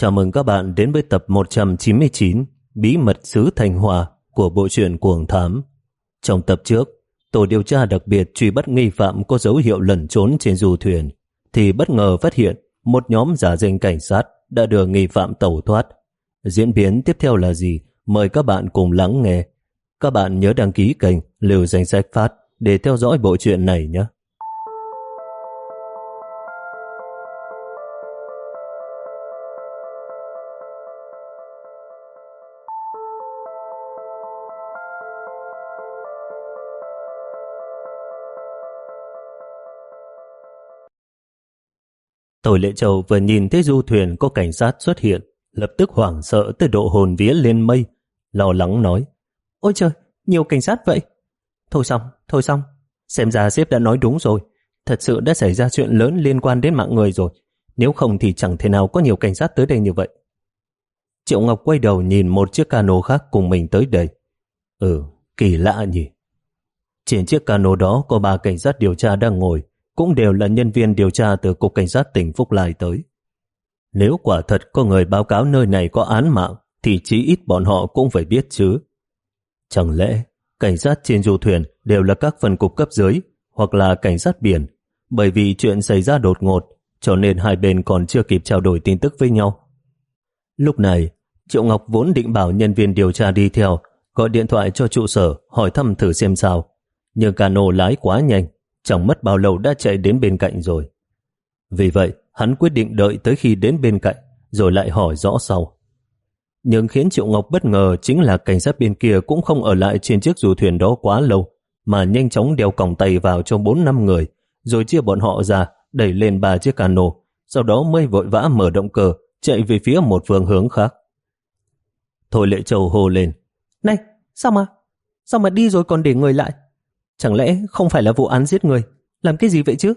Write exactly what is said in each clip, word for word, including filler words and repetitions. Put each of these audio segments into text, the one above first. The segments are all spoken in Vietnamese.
Chào mừng các bạn đến với tập một trăm chín mươi chín Bí mật xứ Thanh Hoa của bộ truyện Cuồng Thám. Trong tập trước, tổ điều tra đặc biệt truy bắt nghi phạm có dấu hiệu lẩn trốn trên du thuyền, thì bất ngờ phát hiện một nhóm giả danh cảnh sát đã đưa nghi phạm tẩu thoát. Diễn biến tiếp theo là gì? Mời các bạn cùng lắng nghe. Các bạn nhớ đăng ký kênh Lưu Danh Sách Phát để theo dõi bộ truyện này nhé. Tổ Lệ Châu vừa nhìn thấy du thuyền có cảnh sát xuất hiện, lập tức hoảng sợ tới độ hồn vía lên mây, lo lắng nói: Ôi trời, nhiều cảnh sát vậy. Thôi xong, thôi xong, xem ra sếp đã nói đúng rồi. Thật sự đã xảy ra chuyện lớn liên quan đến mạng người rồi. Nếu không thì chẳng thể nào có nhiều cảnh sát tới đây như vậy. Triệu Ngọc quay đầu nhìn một chiếc cano khác cùng mình tới đây. Ừ, kỳ lạ nhỉ. Trên chiếc cano đó có ba cảnh sát điều tra đang ngồi, cũng đều là nhân viên điều tra từ Cục Cảnh sát tỉnh Phúc Lai tới. Nếu quả thật có người báo cáo nơi này có án mạng, thì chí ít bọn họ cũng phải biết chứ. Chẳng lẽ cảnh sát trên du thuyền đều là các phân cục cấp dưới hoặc là cảnh sát biển? Bởi vì chuyện xảy ra đột ngột, cho nên hai bên còn chưa kịp trao đổi tin tức với nhau. Lúc này, Triệu Ngọc vốn định bảo nhân viên điều tra đi theo, gọi điện thoại cho trụ sở hỏi thăm thử xem sao. Nhưng cano lái quá nhanh, chẳng mất bao lâu đã chạy đến bên cạnh rồi. Vì vậy, hắn quyết định đợi tới khi đến bên cạnh, rồi lại hỏi rõ sau. Nhưng khiến Triệu Ngọc bất ngờ chính là cảnh sát bên kia cũng không ở lại trên chiếc du thuyền đó quá lâu, mà nhanh chóng đeo còng tay vào cho bốn năm người, rồi chia bọn họ ra, đẩy lên ba chiếc cano, sau đó mới vội vã mở động cơ, chạy về phía một phương hướng khác. Thôi Lệ Châu hô lên: Này, sao mà, sao mà đi rồi còn để người lại? Chẳng lẽ không phải là vụ án giết người? Làm cái gì vậy chứ?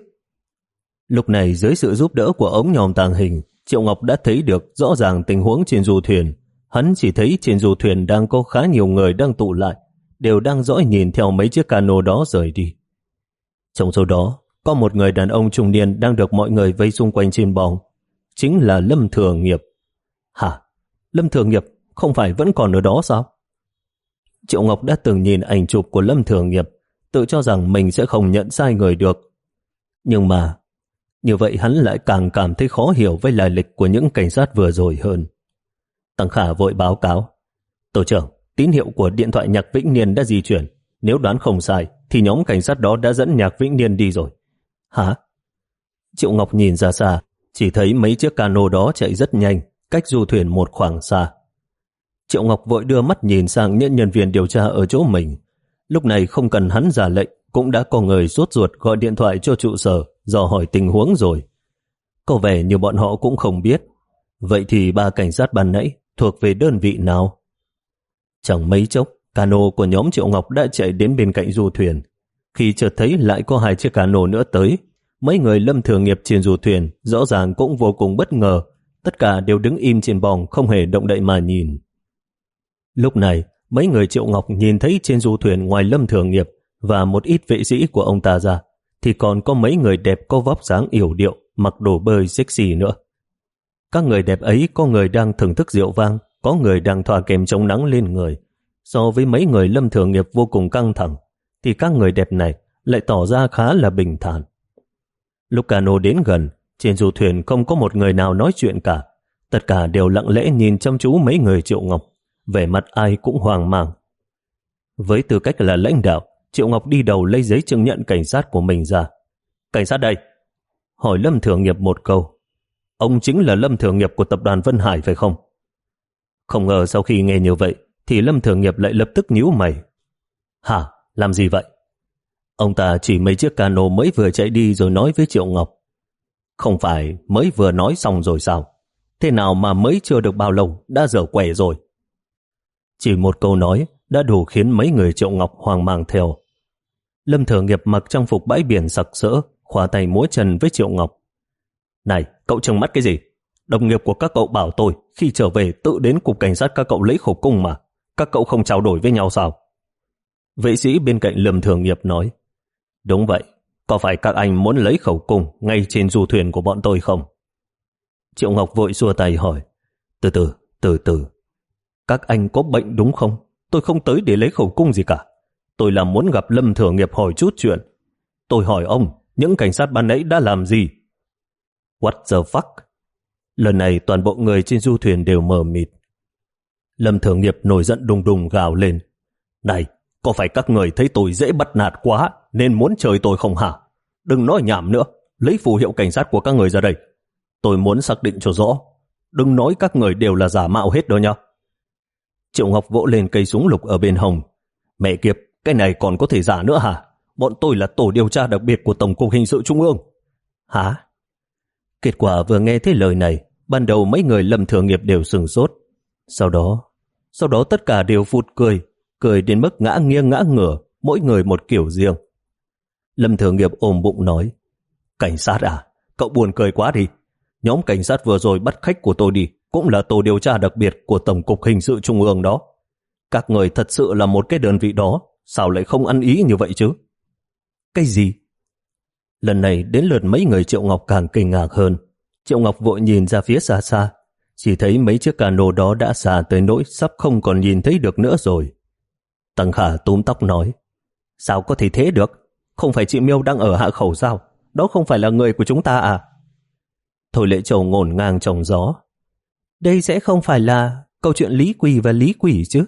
Lúc này dưới sự giúp đỡ của ống nhòm tàng hình, Triệu Ngọc đã thấy được rõ ràng tình huống trên du thuyền. Hắn chỉ thấy trên du thuyền đang có khá nhiều người đang tụ lại, đều đang dõi nhìn theo mấy chiếc cano đó rời đi. Trong số đó, có một người đàn ông trung niên đang được mọi người vây xung quanh trên bong. Chính là Lâm Thừa Nghiệp. Hả? Lâm Thừa Nghiệp không phải vẫn còn ở đó sao? Triệu Ngọc đã từng nhìn ảnh chụp của Lâm Thừa Nghiệp, tự cho rằng mình sẽ không nhận sai người được. Nhưng mà, như vậy hắn lại càng cảm thấy khó hiểu với lai lịch của những cảnh sát vừa rồi hơn. Tăng Khả vội báo cáo: Tổ trưởng, tín hiệu của điện thoại Nhạc Vĩnh Niên đã di chuyển. Nếu đoán không sai, thì nhóm cảnh sát đó đã dẫn Nhạc Vĩnh Niên đi rồi. Hả? Triệu Ngọc nhìn ra xa, chỉ thấy mấy chiếc cano đó chạy rất nhanh, cách du thuyền một khoảng xa. Triệu Ngọc vội đưa mắt nhìn sang những nhân viên điều tra ở chỗ mình. Lúc này không cần hắn ra lệnh, cũng đã có người sốt ruột gọi điện thoại cho trụ sở dò hỏi tình huống rồi. Có vẻ như bọn họ cũng không biết. Vậy thì ba cảnh sát ban nãy thuộc về đơn vị nào? Chẳng mấy chốc, cano của nhóm Triệu Ngọc đã chạy đến bên cạnh du thuyền. Khi chợt thấy lại có hai chiếc cano nữa tới, mấy người Lâm Thừa Nghiệp trên du thuyền rõ ràng cũng vô cùng bất ngờ. Tất cả đều đứng im trên bong, không hề động đậy mà nhìn. Lúc này, mấy người Triệu Ngọc nhìn thấy trên du thuyền ngoài Lâm Thừa Nghiệp và một ít vệ sĩ của ông ta ra, thì còn có mấy người đẹp có vóc dáng yểu điệu, mặc đồ bơi sexy nữa. Các người đẹp ấy có người đang thưởng thức rượu vang, có người đang thoa kem chống nắng lên người. So với mấy người Lâm Thừa Nghiệp vô cùng căng thẳng, thì các người đẹp này lại tỏ ra khá là bình thản. Lúc cano đến gần, trên du thuyền không có một người nào nói chuyện cả. Tất cả đều lặng lẽ nhìn chăm chú mấy người Triệu Ngọc, vẻ mặt ai cũng hoang mang. Với tư cách là lãnh đạo, Triệu Ngọc đi đầu lấy giấy chứng nhận cảnh sát của mình ra. Cảnh sát đây? Hỏi Lâm Thừa Nghiệp một câu. Ông chính là Lâm Thừa Nghiệp của tập đoàn Vân Hải phải không? Không ngờ sau khi nghe như vậy, thì Lâm Thừa Nghiệp lại lập tức nhíu mày. Hả? Làm gì vậy? Ông ta chỉ mấy chiếc cano mới vừa chạy đi rồi nói với Triệu Ngọc. Không phải mới vừa nói xong rồi sao? Thế nào mà mới chưa được bao lâu đã dở quẻ rồi? Chỉ một câu nói đã đủ khiến mấy người Triệu Ngọc hoang mang theo. Lâm Thừa Nghiệp mặc trang phục bãi biển sặc sỡ, khoa tay múa chân với Triệu Ngọc. Này, cậu trừng mắt cái gì? Đồng nghiệp của các cậu bảo tôi khi trở về tự đến cục cảnh sát các cậu lấy khẩu cung mà. Các cậu không trao đổi với nhau sao? Vệ sĩ bên cạnh Lâm Thừa Nghiệp nói. Đúng vậy, có phải các anh muốn lấy khẩu cung ngay trên du thuyền của bọn tôi không? Triệu Ngọc vội xua tay hỏi. Từ từ, từ từ. Các anh có bệnh đúng không? Tôi không tới để lấy khẩu cung gì cả. Tôi là muốn gặp Lâm Thừa Nghiệp hỏi chút chuyện. Tôi hỏi ông, những cảnh sát ban nãy đã làm gì? What the fuck? Lần này toàn bộ người trên du thuyền đều mờ mịt. Lâm Thừa Nghiệp nổi giận đùng đùng gào lên. Này, có phải các người thấy tôi dễ bắt nạt quá nên muốn chơi tôi không hả? Đừng nói nhảm nữa, lấy phù hiệu cảnh sát của các người ra đây. Tôi muốn xác định cho rõ. Đừng nói các người đều là giả mạo hết đó nhá. Triệu Ngọc vỗ lên cây súng lục ở bên hông. Mẹ kiếp, cái này còn có thể giả nữa hả? Bọn tôi là tổ điều tra đặc biệt của Tổng cục Hình sự Trung ương. Hả? Kết quả vừa nghe thấy lời này, ban đầu mấy người Lâm Thừa Nghiệp đều sửng sốt. Sau đó, sau đó tất cả đều phụt cười, cười đến mức ngã nghiêng ngã ngửa, mỗi người một kiểu riêng. Lâm Thừa Nghiệp ôm bụng nói, cảnh sát à? Cậu buồn cười quá đi. Nhóm cảnh sát vừa rồi bắt khách của tôi đi, cũng là tổ điều tra đặc biệt của Tổng cục Hình sự Trung ương đó. Các người thật sự là một cái đơn vị đó, sao lại không ăn ý như vậy chứ? Cái gì? Lần này đến lượt mấy người Triệu Ngọc càng kinh ngạc hơn. Triệu Ngọc vội nhìn ra phía xa xa, chỉ thấy mấy chiếc cano đó đã xa tới nỗi sắp không còn nhìn thấy được nữa rồi. Tăng Khả túm tóc nói, sao có thể thế được? Không phải chị Miêu đang ở hạ khẩu sao? Đó không phải là người của chúng ta à? Thôi Lệ Châu ngổn ngang trong gió. Đây sẽ không phải là câu chuyện Lý Quỳ và Lý Quỷ chứ?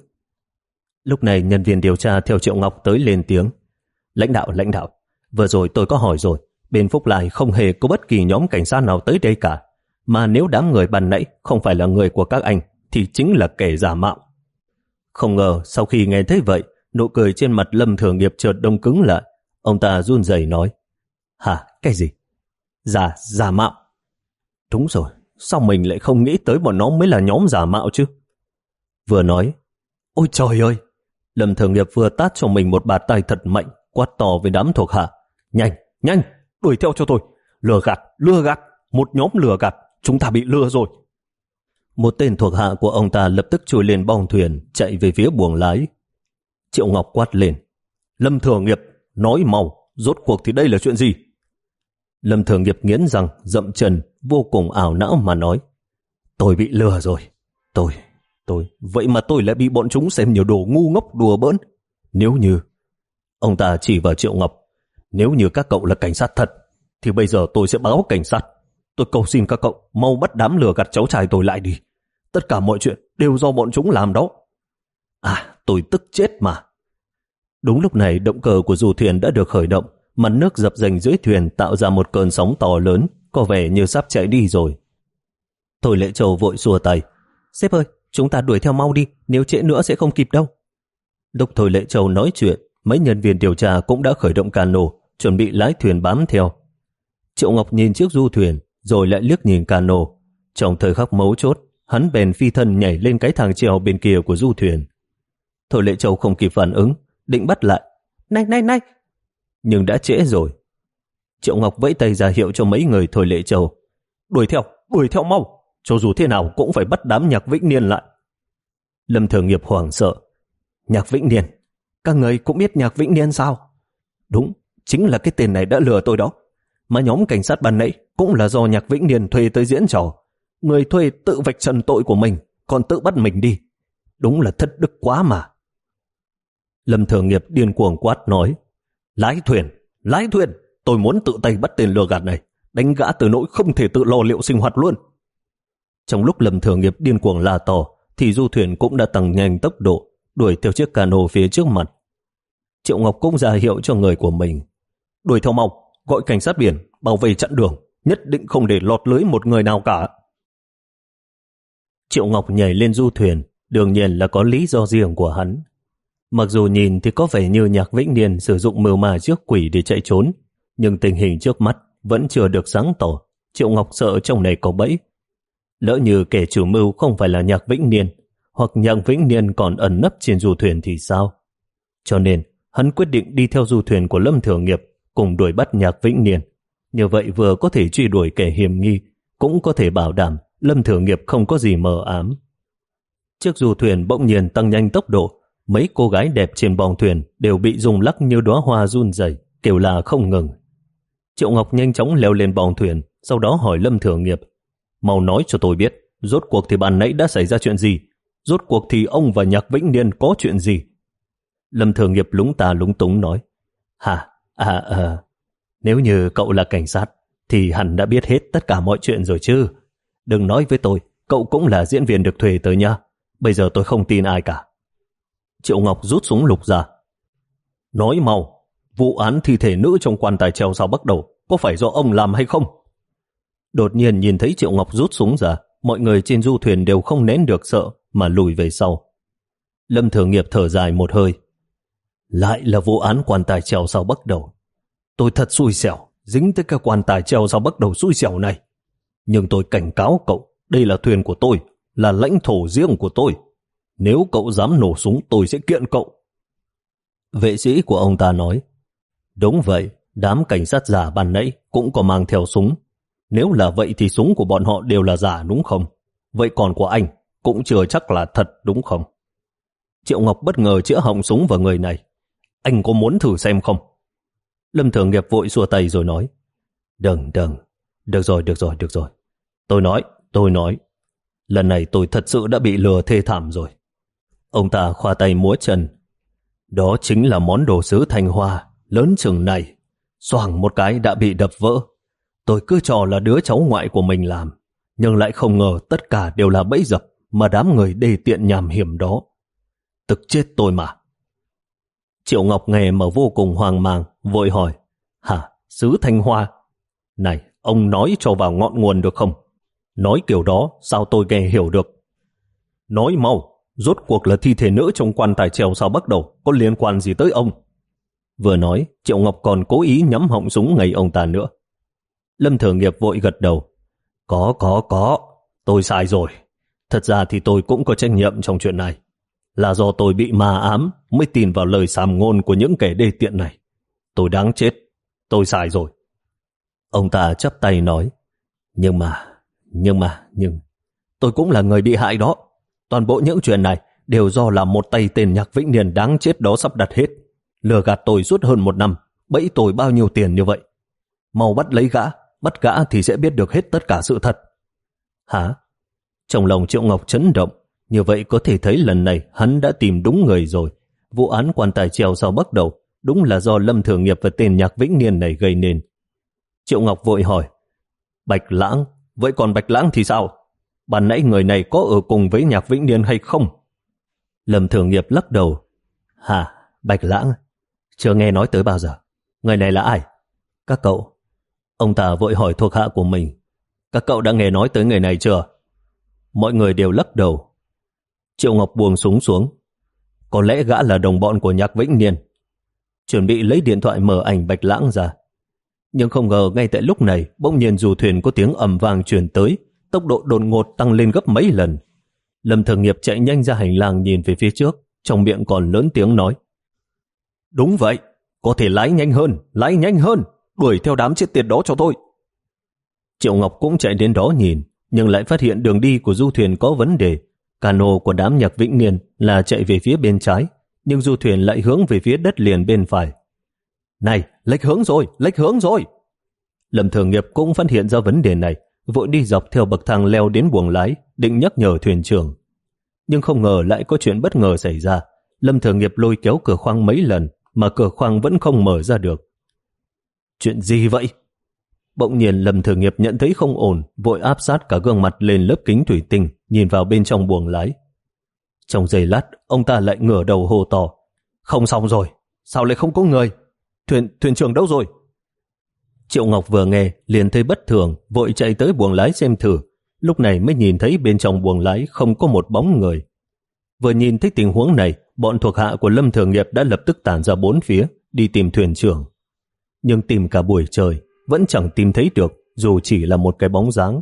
Lúc này nhân viên điều tra theo Triệu Ngọc tới lên tiếng. Lãnh đạo, lãnh đạo, vừa rồi tôi có hỏi rồi, bên Phúc Lai không hề có bất kỳ nhóm cảnh sát nào tới đây cả. Mà nếu đám người ban nãy không phải là người của các anh, thì chính là kẻ giả mạo. Không ngờ sau khi nghe thấy vậy, nụ cười trên mặt Lâm Thừa Nghiệp chợt đông cứng lại. Ông ta run rẩy nói, hả, cái gì? Giả, giả mạo? Đúng rồi, sao mình lại không nghĩ tới bọn nó mới là nhóm giả mạo chứ? Vừa nói, ôi trời ơi! Lâm Thừa Nghiệp vừa tát cho mình một bạt tay thật mạnh, quát to với đám thuộc hạ. Nhanh, nhanh, đuổi theo cho tôi. Lừa gạt, lừa gạt, một nhóm lừa gạt, chúng ta bị lừa rồi. Một tên thuộc hạ của ông ta lập tức chui lên bong thuyền, chạy về phía buồng lái. Triệu Ngọc quát lên, Lâm Thừa Nghiệp, nói mau, rốt cuộc thì đây là chuyện gì? Lâm Thừa Nghiệp nghiến răng, dậm chân, vô cùng ảo não mà nói, tôi bị lừa rồi. Tôi, tôi, vậy mà tôi lại bị bọn chúng xem nhiều đồ ngu ngốc đùa bỡn. Nếu như, ông ta chỉ vào Triệu Ngọc, nếu như các cậu là cảnh sát thật, thì bây giờ tôi sẽ báo cảnh sát. Tôi cầu xin các cậu mau bắt đám lừa gạt cháu trai tôi lại đi. Tất cả mọi chuyện đều do bọn chúng làm đó. À, tôi tức chết mà. Đúng lúc này động cơ của du thuyền đã được khởi động, mặt nước dập dềnh dưới thuyền tạo ra một cơn sóng to lớn, có vẻ như sắp chạy đi rồi. Thôi Lệ Châu vội xua tay, sếp ơi, chúng ta đuổi theo mau đi, nếu trễ nữa sẽ không kịp đâu. Lúc Thôi Lệ Châu nói chuyện, mấy nhân viên điều tra cũng đã khởi động cano, chuẩn bị lái thuyền bám theo. Triệu Ngọc nhìn chiếc du thuyền, rồi lại liếc nhìn cano. Trong thời khắc mấu chốt, hắn bèn phi thân nhảy lên cái thang treo bên kia của du thuyền. Thôi Lệ Châu không kịp phản ứng, định bắt lại. Này, này, này! Nhưng đã trễ rồi. Triệu Ngọc vẫy tay ra hiệu cho mấy người Thôi Lệ Châu. Đuổi theo, đuổi theo mau! Cho dù thế nào cũng phải bắt đám Nhạc Vĩnh Niên lại. Lâm Thừa Nghiệp hoảng sợ. Nhạc Vĩnh Niên? Các người cũng biết Nhạc Vĩnh Niên sao? Đúng, chính là cái tên này đã lừa tôi đó. Mà nhóm cảnh sát ban nãy cũng là do Nhạc Vĩnh Niên thuê tới diễn trò. Người thuê tự vạch trần tội của mình, còn tự bắt mình đi. Đúng là thất đức quá mà. Lâm Thừa Nghiệp điên cuồng quát nói, lái thuyền, lái thuyền, tôi muốn tự tay bắt tên lừa gạt này, đánh gã từ nỗi không thể tự lo liệu sinh hoạt luôn. Trong lúc Lâm Thừa Nghiệp điên cuồng la to, thì du thuyền cũng đã tăng nhanh tốc độ, đuổi theo chiếc cano phía trước mặt. Triệu Ngọc cũng ra hiệu cho người của mình, đuổi theo mau, gọi cảnh sát biển, bảo vệ chặn đường, nhất định không để lọt lưới một người nào cả. Triệu Ngọc nhảy lên du thuyền, đương nhiên là có lý do riêng của hắn. Mặc dù nhìn thì có vẻ như Nhạc Vĩnh Niên sử dụng mưu ma trước quỷ để chạy trốn, nhưng tình hình trước mắt vẫn chưa được sáng tỏ. Triệu Ngọc sợ trong này có bẫy. Lỡ như kẻ chủ mưu không phải là Nhạc Vĩnh Niên, hoặc Nhạc Vĩnh Niên còn ẩn nấp trên du thuyền thì sao? Cho nên, hắn quyết định đi theo du thuyền của Lâm Thừa Nghiệp cùng đuổi bắt Nhạc Vĩnh Niên. Như vậy vừa có thể truy đuổi kẻ hiểm nghi, cũng có thể bảo đảm Lâm Thừa Nghiệp không có gì mờ ám. Chiếc du thuyền bỗng nhiên tăng nhanh tốc độ, mấy cô gái đẹp trên bong thuyền đều bị rung lắc như đóa hoa run rẩy, kêu la không ngừng. Triệu Ngọc nhanh chóng leo lên bong thuyền, sau đó hỏi Lâm Thừa Nghiệp, mau nói cho tôi biết, rốt cuộc thì ban nãy đã xảy ra chuyện gì? Rốt cuộc thì ông và Nhạc Vĩnh Niên có chuyện gì? Lâm Thường Nghiệp lúng ta lúng túng nói, hả? À, à, nếu như cậu là cảnh sát, thì hẳn đã biết hết tất cả mọi chuyện rồi chứ. Đừng nói với tôi, cậu cũng là diễn viên được thuê tới nhá. Bây giờ tôi không tin ai cả. Triệu Ngọc rút súng lục ra. Nói mau, vụ án thi thể nữ trong quan tài treo sao bắt đầu, có phải do ông làm hay không? Đột nhiên nhìn thấy Triệu Ngọc rút súng ra, mọi người trên du thuyền đều không nén được sợ mà lùi về sau. Lâm Thường Nghiệp thở dài một hơi. Lại là vụ án quan tài treo sao bắt đầu. Tôi thật xui xẻo, dính tới cái quan tài treo sao bắt đầu xui xẻo này. Nhưng tôi cảnh cáo cậu, đây là thuyền của tôi, là lãnh thổ riêng của tôi. Nếu cậu dám nổ súng tôi sẽ kiện cậu. Vệ sĩ của ông ta nói, đúng vậy, đám cảnh sát giả ban nãy cũng có mang theo súng. Nếu là vậy thì súng của bọn họ đều là giả đúng không? Vậy còn của anh cũng chưa chắc là thật đúng không? Triệu Ngọc bất ngờ chĩa họng súng vào người này. Anh có muốn thử xem không? Lâm Thường Nghiệp vội xua tay rồi nói, đừng đừng, được rồi được rồi được rồi. Tôi nói, tôi nói, lần này tôi thật sự đã bị lừa thê thảm rồi. Ông ta khoa tay múa chân. Đó chính là món đồ sứ Thanh Hoa lớn chừng này, xoảng một cái đã bị đập vỡ. Tôi cứ cho là đứa cháu ngoại của mình làm, nhưng lại không ngờ tất cả đều là bẫy dập mà đám người đê tiện nham hiểm đó. Tức chết tôi mà. Triệu Ngọc nghe mà vô cùng hoang mang, vội hỏi, hả, sứ Thanh Hoa? Này, ông nói cho vào ngọn nguồn được không? Nói kiểu đó sao tôi nghe hiểu được? Nói mau, rốt cuộc là thi thể nữ trong quan tài treo sao bắt đầu, có liên quan gì tới ông? Vừa nói, Triệu Ngọc còn cố ý nhắm họng súng ngay ông ta nữa. Lâm Thường Nghiệp vội gật đầu. Có, có, có, tôi sai rồi. Thật ra thì tôi cũng có trách nhiệm trong chuyện này. Là do tôi bị ma ám mới tin vào lời sàm ngôn của những kẻ đê tiện này. Tôi đáng chết, tôi sai rồi. Ông ta chắp tay nói, nhưng mà, nhưng mà, nhưng, tôi cũng là người bị hại đó. Toàn bộ những chuyện này đều do là một tay tên Nhạc Vĩnh Niên đáng chết đó sắp đặt hết. Lừa gạt tôi suốt hơn một năm, bẫy tôi bao nhiêu tiền như vậy. Mau bắt lấy gã, bắt gã thì sẽ biết được hết tất cả sự thật. Hả? Trong lòng Triệu Ngọc chấn động, như vậy có thể thấy lần này hắn đã tìm đúng người rồi. Vụ án quan tài treo sao bắt đầu đúng là do Lâm Thường Nghiệp và tên Nhạc Vĩnh Niên này gây nên. Triệu Ngọc vội hỏi, Bạch Lãng, vậy còn Bạch Lãng thì sao? Ban nãy người này có ở cùng với Nhạc Vĩnh Niên hay không? Lâm Thường Nghiệp lắc đầu, hả, Bạch Lãng? Chưa nghe nói tới bao giờ. Người này là ai? Các cậu. Ông ta vội hỏi thuộc hạ của mình, các cậu đã nghe nói tới người này chưa? Mọi người đều lắc đầu. Triệu Ngọc buông súng xuống. Có lẽ gã là đồng bọn của Nhạc Vĩnh Niên. Chuẩn bị lấy điện thoại mở ảnh Bạch Lãng ra. Nhưng không ngờ ngay tại lúc này bỗng nhiên du thuyền có tiếng ầm vang truyền tới, tốc độ đột ngột tăng lên gấp mấy lần. Lâm Thường Nghiệp chạy nhanh ra hành lang nhìn về phía trước, trong miệng còn lớn tiếng nói, đúng vậy, có thể lái nhanh hơn, lái nhanh hơn, đuổi theo đám chết tiệt đó cho tôi. Triệu Ngọc cũng chạy đến đó nhìn, nhưng lại phát hiện đường đi của du thuyền có vấn đề. Cano của đám Nhạc Vĩnh Niên là chạy về phía bên trái, nhưng du thuyền lại hướng về phía đất liền bên phải. Này, lệch hướng rồi, lệch hướng rồi. Lâm Thường Nghiệp cũng phát hiện ra vấn đề này, vội đi dọc theo bậc thang leo đến buồng lái, định nhắc nhở thuyền trưởng. Nhưng không ngờ lại có chuyện bất ngờ xảy ra. Lâm Thường Nghiệp lôi kéo cửa khoang mấy lần, mà cửa khoang vẫn không mở ra được. Chuyện gì vậy? Bỗng nhiên Lâm Thường Nghiệp nhận thấy không ổn, vội áp sát cả gương mặt lên lớp kính thủy tinh, nhìn vào bên trong buồng lái. Trong giây lát, ông ta lại ngửa đầu hô to, không xong rồi, sao lại không có người? Thuyền, thuyền trưởng đâu rồi? Triệu Ngọc vừa nghe, liền thấy bất thường, vội chạy tới buồng lái xem thử. Lúc này mới nhìn thấy bên trong buồng lái không có một bóng người. Vừa nhìn thấy tình huống này, bọn thuộc hạ của Lâm Thường Nghiệp đã lập tức tản ra bốn phía, đi tìm thuyền trưởng. Nhưng tìm cả buổi trời, vẫn chẳng tìm thấy được, dù chỉ là một cái bóng dáng.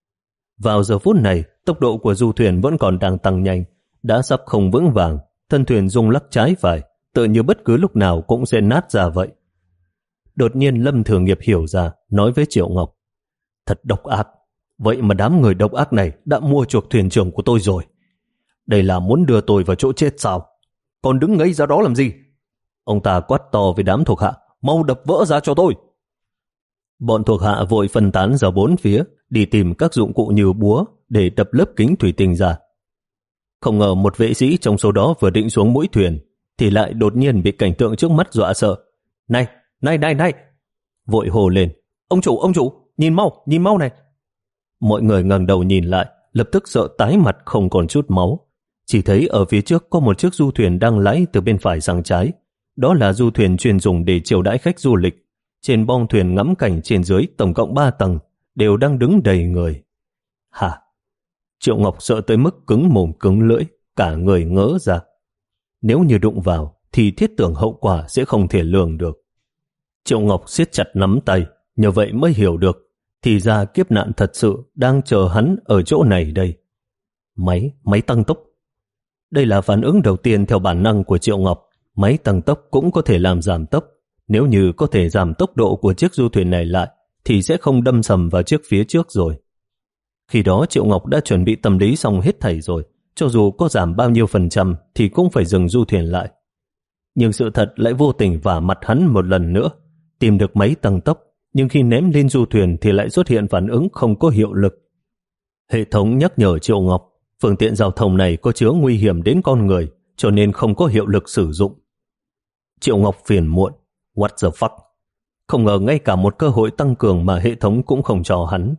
Vào giờ phút này, tốc độ của du thuyền vẫn còn đang tăng nhanh, đã sắp không vững vàng, thân thuyền rung lắc trái phải, tựa như bất cứ lúc nào cũng sẽ nát ra vậy. Đột nhiên Lâm Thường Nghiệp hiểu ra, nói với Triệu Ngọc, thật độc ác, vậy mà đám người độc ác này đã mua chuộc thuyền trưởng của tôi rồi. Đây là muốn đưa tôi vào chỗ chết sao? Còn đứng ngây ra đó làm gì? Ông ta quát to với đám thuộc hạ, mau đập vỡ ra cho tôi. Bọn thuộc hạ vội phân tán ra bốn phía, đi tìm các dụng cụ như búa để đập lớp kính thủy tinh ra. Không ngờ một vệ sĩ trong số đó vừa định xuống mũi thuyền, thì lại đột nhiên bị cảnh tượng trước mắt dọa sợ. Này, này, này, này! Vội hồ lên. Ông chủ, ông chủ, nhìn mau, nhìn mau này! Mọi người ngẩng đầu nhìn lại, lập tức sợ tái mặt không còn chút máu. Chỉ thấy ở phía trước có một chiếc du thuyền đang lái từ bên phải sang trái. Đó là du thuyền chuyên dùng để chiêu đãi khách du lịch. Trên bong thuyền ngắm cảnh trên dưới tổng cộng ba tầng, đều đang đứng đầy người. Hả? Triệu Ngọc sợ tới mức cứng mồm cứng lưỡi, cả người ngỡ ra. Nếu như đụng vào, thì thiết tưởng hậu quả sẽ không thể lường được. Triệu Ngọc siết chặt nắm tay, nhờ vậy mới hiểu được, thì ra kiếp nạn thật sự đang chờ hắn ở chỗ này đây. Máy, máy tăng tốc. Đây là phản ứng đầu tiên theo bản năng của Triệu Ngọc. Máy tăng tốc cũng có thể làm giảm tốc. Nếu như có thể giảm tốc độ của chiếc du thuyền này lại, thì sẽ không đâm sầm vào chiếc phía trước rồi. Khi đó Triệu Ngọc đã chuẩn bị tâm lý xong hết thảy rồi, cho dù có giảm bao nhiêu phần trăm thì cũng phải dừng du thuyền lại. Nhưng sự thật lại vô tình vả mặt hắn một lần nữa. Tìm được máy tăng tốc, nhưng khi ném lên du thuyền thì lại xuất hiện phản ứng không có hiệu lực. Hệ thống nhắc nhở Triệu Ngọc, phương tiện giao thông này có chứa nguy hiểm đến con người, cho nên không có hiệu lực sử dụng. Triệu Ngọc phiền muộn. What the fuck? Không ngờ ngay cả một cơ hội tăng cường mà hệ thống cũng không cho hắn.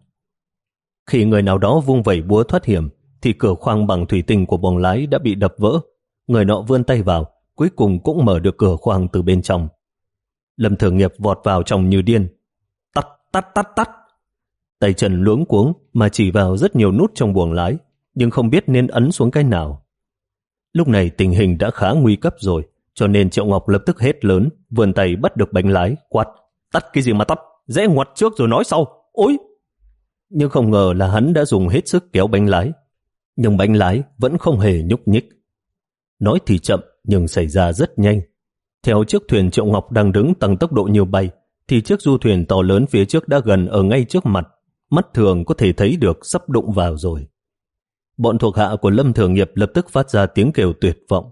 Khi người nào đó vung vẩy búa thoát hiểm, thì cửa khoang bằng thủy tinh của buồng lái đã bị đập vỡ. Người nọ vươn tay vào, cuối cùng cũng mở được cửa khoang từ bên trong. Lâm Thường Nghiệp vọt vào trong như điên. Tắt, tắt, tắt, tắt. Tay chân luống cuống mà chỉ vào rất nhiều nút trong buồng lái, nhưng không biết nên ấn xuống cái nào. Lúc này tình hình đã khá nguy cấp rồi, cho nên Triệu Ngọc lập tức hét lớn, vươn tay bắt được bánh lái, quát. Tắt cái gì mà tắt, dễ ngoặt trước rồi nói sau, ôi! Nhưng không ngờ là hắn đã dùng hết sức kéo bánh lái. Nhưng bánh lái vẫn không hề nhúc nhích. Nói thì chậm, nhưng xảy ra rất nhanh. Theo chiếc thuyền Triệu Ngọc đang đứng tăng tốc độ như bay, thì chiếc du thuyền to lớn phía trước đã gần ở ngay trước mặt. Mắt thường có thể thấy được sắp đụng vào rồi. Bọn thuộc hạ của Lâm Thường Nghiệp lập tức phát ra tiếng kêu tuyệt vọng.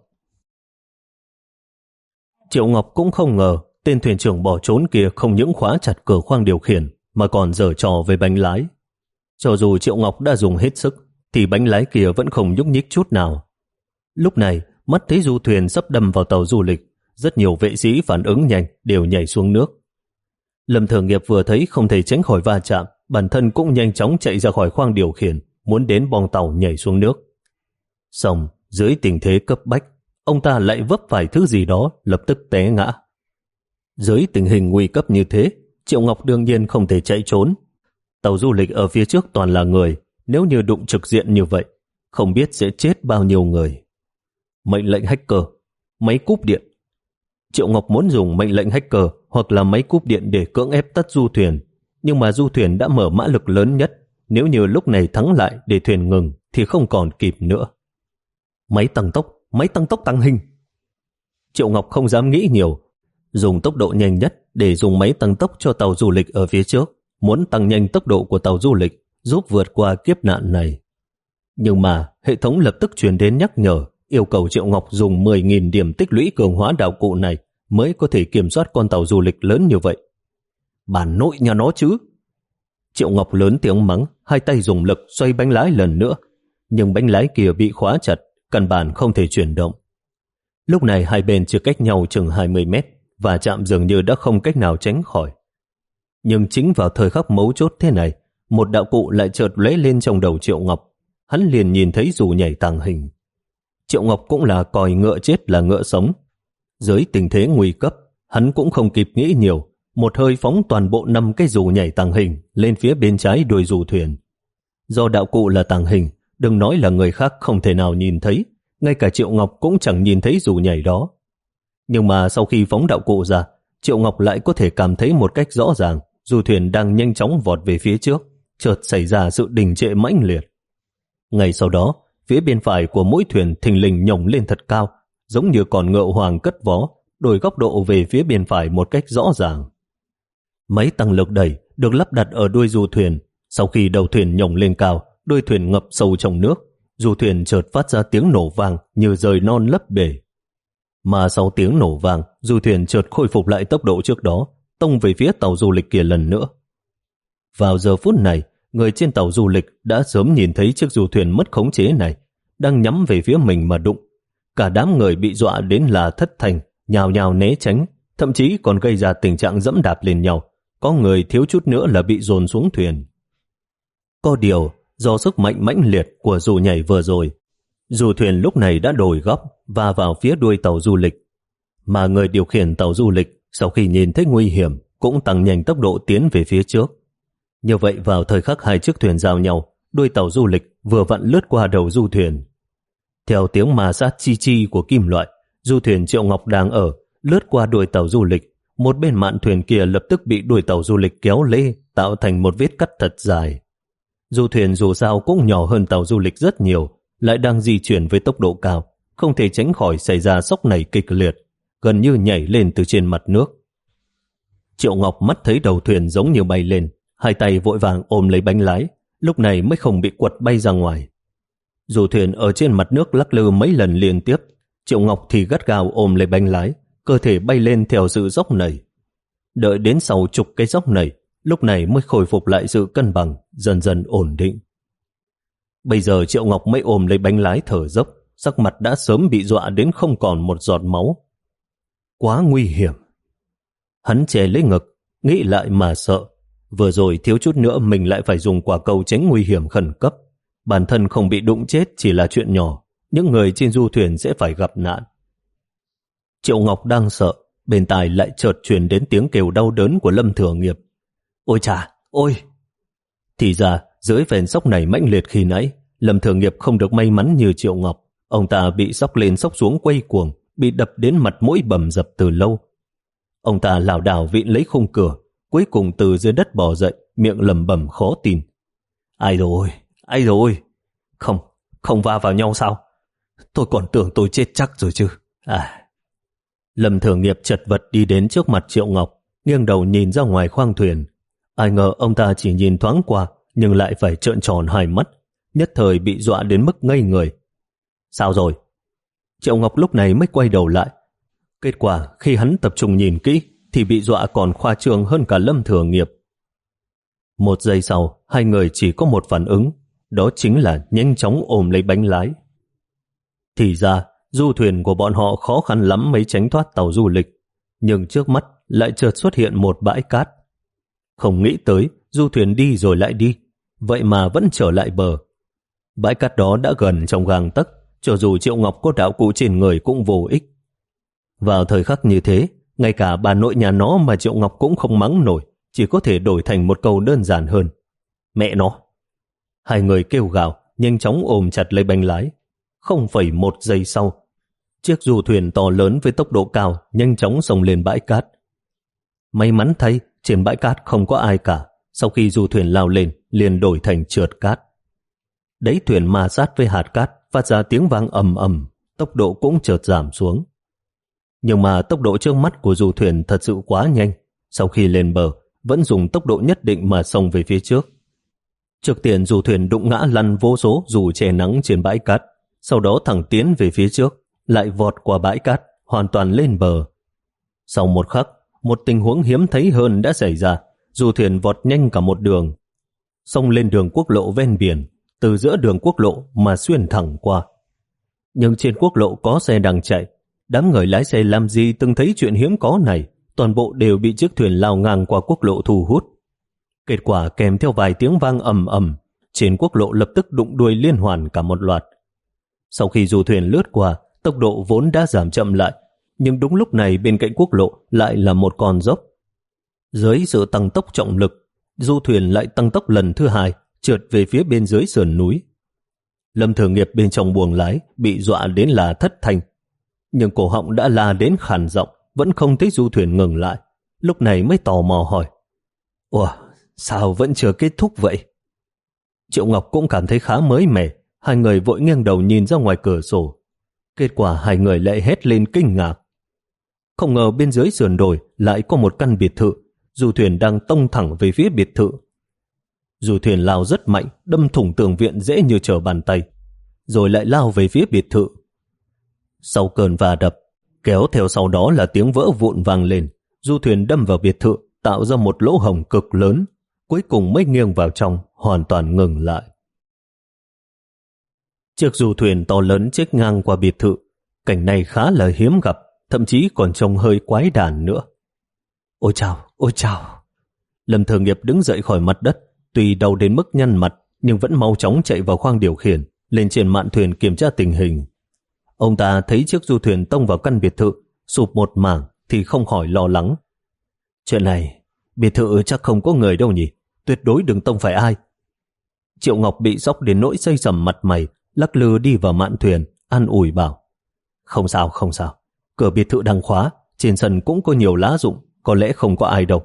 Triệu Ngọc cũng không ngờ tên thuyền trưởng bỏ trốn kia không những khóa chặt cửa khoang điều khiển mà còn giở trò với bánh lái. Cho dù Triệu Ngọc đã dùng hết sức thì bánh lái kia vẫn không nhúc nhích chút nào. Lúc này mắt thấy du thuyền sắp đâm vào tàu du lịch, rất nhiều vệ sĩ phản ứng nhanh đều nhảy xuống nước. Lâm Thường Nghiệp vừa thấy không thể tránh khỏi va chạm, bản thân cũng nhanh chóng chạy ra khỏi khoang điều khiển, muốn đến bong tàu nhảy xuống nước. Xong, dưới tình thế cấp bách, ông ta lại vấp phải thứ gì đó, lập tức té ngã. Dưới tình hình nguy cấp như thế, Triệu Ngọc đương nhiên không thể chạy trốn. Tàu du lịch ở phía trước toàn là người, nếu như đụng trực diện như vậy, không biết sẽ chết bao nhiêu người. Mệnh lệnh hacker, máy cúp điện. Triệu Ngọc muốn dùng mệnh lệnh hacker hoặc là máy cúp điện để cưỡng ép tắt du thuyền, nhưng mà du thuyền đã mở mã lực lớn nhất, nếu như lúc này thắng lại để thuyền ngừng thì không còn kịp nữa. Máy tăng tốc, máy tăng tốc tăng hình. Triệu Ngọc không dám nghĩ nhiều, dùng tốc độ nhanh nhất để dùng máy tăng tốc cho tàu du lịch ở phía trước, muốn tăng nhanh tốc độ của tàu du lịch, giúp vượt qua kiếp nạn này. Nhưng mà hệ thống lập tức truyền đến nhắc nhở, yêu cầu Triệu Ngọc dùng mười nghìn điểm tích lũy cường hóa đạo cụ này mới có thể kiểm soát con tàu du lịch lớn như vậy. Bản nội nhà nó chứ. Triệu Ngọc lớn tiếng mắng, hai tay dùng lực xoay bánh lái lần nữa, nhưng bánh lái kia bị khóa chặt, căn bản không thể chuyển động. Lúc này hai bên chưa cách nhau chừng hai mươi mét, và chạm dường như đã không cách nào tránh khỏi. Nhưng chính vào thời khắc mấu chốt thế này, một đạo cụ lại chợt lóe lên trong đầu Triệu Ngọc. Hắn liền nhìn thấy dù nhảy tàng hình. Triệu Ngọc cũng là coi ngựa chết là ngựa sống. Dưới tình thế nguy cấp, hắn cũng không kịp nghĩ nhiều, một hơi phóng toàn bộ năm cái dù nhảy tàng hình lên phía bên trái đuôi dù thuyền. Do đạo cụ là tàng hình, đừng nói là người khác không thể nào nhìn thấy, ngay cả Triệu Ngọc cũng chẳng nhìn thấy dù nhảy đó. Nhưng mà sau khi phóng đạo cụ ra, Triệu Ngọc lại có thể cảm thấy một cách rõ ràng dù thuyền đang nhanh chóng vọt về phía trước, chợt xảy ra sự đình trệ mãnh liệt. Ngay sau đó, phía bên phải của mỗi thuyền thình lình nhổng lên thật cao, giống như con ngựa hoàng cất vó, đổi góc độ về phía bên phải một cách rõ ràng. Máy tăng lực đẩy được lắp đặt ở đuôi du thuyền. Sau khi đầu thuyền nhổng lên cao, đuôi thuyền ngập sâu trong nước, du thuyền chợt phát ra tiếng nổ vang như rời non lấp bể. Mà sau tiếng nổ vang, du thuyền chợt khôi phục lại tốc độ trước đó, tông về phía tàu du lịch kia lần nữa. Vào giờ phút này, người trên tàu du lịch đã sớm nhìn thấy chiếc du thuyền mất khống chế này đang nhắm về phía mình mà đụng. Cả đám người bị dọa đến là thất thanh, nhào nhào né tránh, thậm chí còn gây ra tình trạng dẫm đạp lên nhau. Có người thiếu chút nữa là bị dồn xuống thuyền. Có điều, do sức mạnh mãnh liệt của dù nhảy vừa rồi, dù thuyền lúc này đã đổi góc và vào phía đuôi tàu du lịch. Mà người điều khiển tàu du lịch sau khi nhìn thấy nguy hiểm cũng tăng nhanh tốc độ tiến về phía trước. Như vậy vào thời khắc hai chiếc thuyền giao nhau, đuôi tàu du lịch vừa vặn lướt qua đầu du thuyền. Theo tiếng ma sát chi chi của kim loại, du thuyền Triệu Ngọc đang ở lướt qua đuôi tàu du lịch. Một bên mạn thuyền kia lập tức bị đuôi tàu du lịch kéo lê, tạo thành một vết cắt thật dài. Du thuyền dù sao cũng nhỏ hơn tàu du lịch rất nhiều, lại đang di chuyển với tốc độ cao, không thể tránh khỏi xảy ra sốc này kịch liệt, gần như nhảy lên từ trên mặt nước. Triệu Ngọc mắt thấy đầu thuyền giống như bay lên, hai tay vội vàng ôm lấy bánh lái, lúc này mới không bị quật bay ra ngoài. Dù thuyền ở trên mặt nước lắc lư mấy lần liên tiếp, Triệu Ngọc thì gắt gao ôm lấy bánh lái, cơ thể bay lên theo sự dốc nảy. Đợi đến sau chục cái dốc nảy, lúc này mới khôi phục lại sự cân bằng, dần dần ổn định. Bây giờ Triệu Ngọc mới ôm lấy bánh lái thở dốc, sắc mặt đã sớm bị dọa đến không còn một giọt máu. Quá nguy hiểm. Hắn che lấy ngực, nghĩ lại mà sợ. Vừa rồi thiếu chút nữa mình lại phải dùng quả cầu tránh nguy hiểm khẩn cấp. Bản thân không bị đụng chết chỉ là chuyện nhỏ, những người trên du thuyền sẽ phải gặp nạn. Triệu Ngọc đang sợ, bên tai lại chợt truyền đến tiếng kêu đau đớn của Lâm Thừa Nghiệp. Ôi chà, ôi! Thì ra, dưới phèn sốc này mãnh liệt khi nãy, Lâm Thừa Nghiệp không được may mắn như Triệu Ngọc. Ông ta bị sốc lên sốc xuống quay cuồng, bị đập đến mặt mũi bầm dập từ lâu. Ông ta lảo đảo vịn lấy khung cửa, cuối cùng từ dưới đất bò dậy, miệng lẩm bẩm khó tin. Ai rồi, ai rồi? Không, không va vào nhau sao? Tôi còn tưởng tôi chết chắc rồi chứ. À... Lâm Thừa Nghiệp chật vật đi đến trước mặt Triệu Ngọc, nghiêng đầu nhìn ra ngoài khoang thuyền. Ai ngờ ông ta chỉ nhìn thoáng qua, nhưng lại phải trợn tròn hai mắt, nhất thời bị dọa đến mức ngây người. Sao rồi? Triệu Ngọc lúc này mới quay đầu lại. Kết quả khi hắn tập trung nhìn kỹ, thì bị dọa còn khoa trương hơn cả Lâm Thừa Nghiệp. Một giây sau, hai người chỉ có một phản ứng, đó chính là nhanh chóng ôm lấy bánh lái. Thì ra, du thuyền của bọn họ khó khăn lắm mới tránh thoát tàu du lịch, nhưng trước mắt lại chợt xuất hiện một bãi cát. Không nghĩ tới, du thuyền đi rồi lại đi, vậy mà vẫn trở lại bờ. Bãi cát đó đã gần trong gang tấc, cho dù Triệu Ngọc có đạo cụ trên người cũng vô ích. Vào thời khắc như thế, ngay cả bà nội nhà nó mà Triệu Ngọc cũng không mắng nổi, chỉ có thể đổi thành một câu đơn giản hơn. Mẹ nó! Hai người kêu gào, nhanh chóng ôm chặt lấy bánh lái. Không phẩy một giây sau, chiếc du thuyền to lớn với tốc độ cao nhanh chóng xông lên bãi cát. May mắn thay, trên bãi cát không có ai cả. Sau khi du thuyền lao lên, liền đổi thành trượt cát. Đáy thuyền ma sát với hạt cát, phát ra tiếng vang ầm ầm, tốc độ cũng chợt giảm xuống. Nhưng mà tốc độ trước mắt của du thuyền thật sự quá nhanh. Sau khi lên bờ, vẫn dùng tốc độ nhất định mà xông về phía trước. Trước tiên du thuyền đụng ngã lăn vô số dù che nắng trên bãi cát, sau đó thẳng tiến về phía trước, lại vọt qua bãi cát, hoàn toàn lên bờ. Sau một khắc, một tình huống hiếm thấy hơn đã xảy ra. Du thuyền vọt nhanh cả một đường, xông lên đường quốc lộ ven biển, từ giữa đường quốc lộ mà xuyên thẳng qua. Nhưng trên quốc lộ có xe đang chạy, đám người lái xe làm gì từng thấy chuyện hiếm có này, toàn bộ đều bị chiếc thuyền lao ngang qua quốc lộ thu hút. Kết quả kèm theo vài tiếng vang ầm ầm, trên quốc lộ lập tức đụng đuôi liên hoàn cả một loạt. Sau khi du thuyền lướt qua, tốc độ vốn đã giảm chậm lại, nhưng đúng lúc này bên cạnh quốc lộ lại là một con dốc. Dưới sự tăng tốc trọng lực, du thuyền lại tăng tốc lần thứ hai, trượt về phía bên dưới sườn núi. Lâm Thừa Nghiệp bên trong buồng lái bị dọa đến là thất thanh, nhưng cổ họng đã la đến khàn giọng, vẫn không thấy du thuyền ngừng lại. Lúc này mới tò mò hỏi: Ủa, sao vẫn chưa kết thúc vậy? Triệu Ngọc cũng cảm thấy khá mới mẻ, hai người vội nghiêng đầu nhìn ra ngoài cửa sổ. Kết quả hai người lại hét lên kinh ngạc. Không ngờ bên dưới sườn đồi lại có một căn biệt thự, du thuyền đang tông thẳng về phía biệt thự. Du thuyền lao rất mạnh, đâm thủng tường viện dễ như trở bàn tay, rồi lại lao về phía biệt thự. Sau cơn va đập, kéo theo sau đó là tiếng vỡ vụn vang lên, du thuyền đâm vào biệt thự, tạo ra một lỗ hổng cực lớn. cuối cùng mới nghiêng vào trong, hoàn toàn ngừng lại. Chiếc du thuyền to lớn chếch ngang qua biệt thự. Cảnh này khá là hiếm gặp, thậm chí còn trông hơi quái đản nữa. Ôi chào, ôi chào. Lâm Thường Nghiệp đứng dậy khỏi mặt đất, tuy đau đến mức nhăn mặt, nhưng vẫn mau chóng chạy vào khoang điều khiển, lên trên mạn thuyền kiểm tra tình hình. Ông ta thấy chiếc du thuyền tông vào căn biệt thự, sụp một mảng thì không khỏi lo lắng. Chuyện này, biệt thự chắc không có người đâu nhỉ, tuyệt đối đừng tông phải ai. Triệu Ngọc bị sốc đến nỗi xây sầm mặt mày, lắc lư đi vào mạn thuyền, an ủi bảo. Không sao, không sao, cửa biệt thự đang khóa, trên sân cũng có nhiều lá rụng, có lẽ không có ai đâu.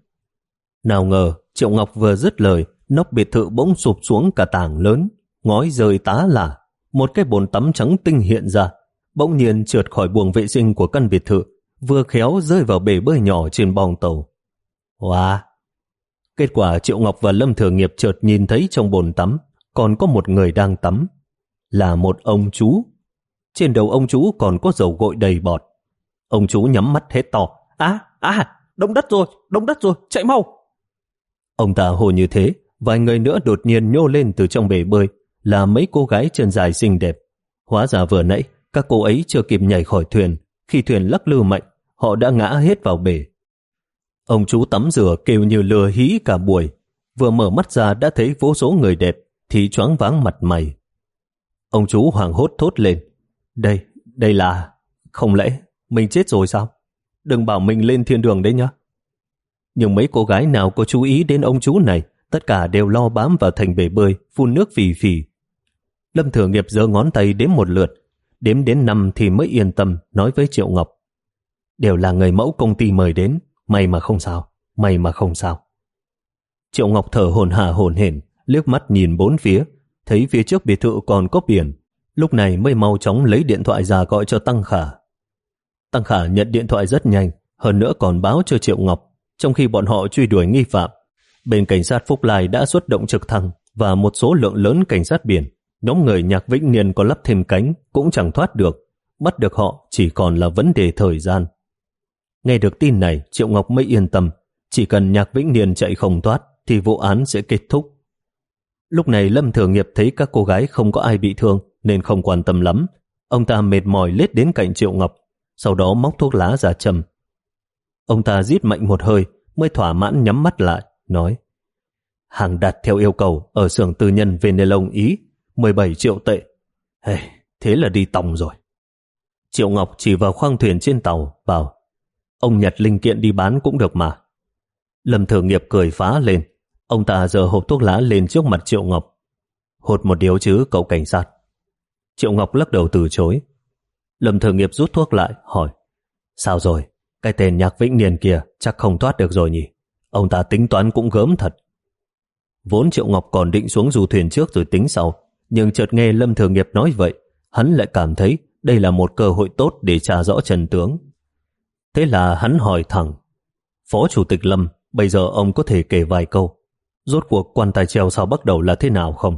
Nào ngờ, Triệu Ngọc vừa dứt lời, nóc biệt thự bỗng sụp xuống cả tảng lớn, ngói rơi tá lả, một cái bồn tắm trắng tinh hiện ra, bỗng nhiên trượt khỏi buồng vệ sinh của căn biệt thự, vừa khéo rơi vào bể bơi nhỏ trên bong tàu. Wow! Kết quả Triệu Ngọc và Lâm Thường Nghiệp chợt nhìn thấy trong bồn tắm còn có một người đang tắm, là một ông chú. Trên đầu ông chú còn có dầu gội đầy bọt. Ông chú nhắm mắt hét to. À, à, động đất rồi, động đất rồi, chạy mau. Ông ta hô như thế, vài người nữa đột nhiên nhô lên từ trong bể bơi, là mấy cô gái chân dài xinh đẹp. Hóa ra vừa nãy, các cô ấy chưa kịp nhảy khỏi thuyền, khi thuyền lắc lư mạnh, họ đã ngã hết vào bể. Ông chú tắm rửa kêu như lừa hí cả buổi, vừa mở mắt ra đã thấy vô số người đẹp, thì choáng váng mặt mày. Ông chú hoảng hốt thốt lên. Đây, đây là... Không lẽ mình chết rồi sao? Đừng bảo mình lên thiên đường đấy nhá. Nhưng mấy cô gái nào có chú ý đến ông chú này, tất cả đều lo bám vào thành bể bơi, phun nước phì phì. Lâm Thường Nghiệp giơ ngón tay đếm một lượt, đếm đến năm thì mới yên tâm nói với Triệu Ngọc. Đều là người mẫu công ty mời đến, may mà không sao, may mà không sao. Triệu Ngọc thở hổn hả hổn hển, liếc mắt nhìn bốn phía, thấy phía trước biệt thự còn có biển, lúc này mới mau chóng lấy điện thoại ra gọi cho Tăng Khả. Tăng Khả nhận điện thoại rất nhanh, hơn nữa còn báo cho Triệu Ngọc. Trong khi bọn họ truy đuổi nghi phạm, bên cảnh sát Phúc Lai đã xuất động trực thăng và một số lượng lớn cảnh sát biển. Nhóm người Nhạc Vĩnh Niên có lắp thêm cánh cũng chẳng thoát được, bắt được họ chỉ còn là vấn đề thời gian. Nghe được tin này, Triệu Ngọc mới yên tâm, chỉ cần Nhạc Vĩnh Niên chạy không thoát thì vụ án sẽ kết thúc. Lúc này Lâm Thường Nghiệp thấy các cô gái không có ai bị thương nên không quan tâm lắm. Ông ta mệt mỏi lết đến cạnh Triệu Ngọc, sau đó móc thuốc lá ra châm. Ông ta rít mạnh một hơi mới thỏa mãn nhắm mắt lại, nói: Hàng đặt theo yêu cầu ở xưởng tư nhân Venelon Ý, mười bảy triệu tệ. Hey, thế là đi tòng rồi. Triệu Ngọc chỉ vào khoang thuyền trên tàu, bảo: Ông nhặt linh kiện đi bán cũng được mà. Lâm Thường Nghiệp cười phá lên. Ông ta giơ hộp thuốc lá lên trước mặt Triệu Ngọc. Hột một điếu chứ cậu cảnh sát. Triệu Ngọc lắc đầu từ chối. Lâm Thường Nghiệp rút thuốc lại, hỏi: Sao rồi? Cái tên Nhạc Vĩnh Niên kia chắc không thoát được rồi nhỉ? Ông ta tính toán cũng gớm thật. Vốn Triệu Ngọc còn định xuống du thuyền trước rồi tính sau, nhưng chợt nghe Lâm Thường Nghiệp nói vậy, hắn lại cảm thấy đây là một cơ hội tốt để tra rõ chân tướng. Thế là hắn hỏi thẳng: Phó Chủ tịch Lâm, bây giờ ông có thể kể vài câu, rốt cuộc quan tài treo sau bắt đầu là thế nào không?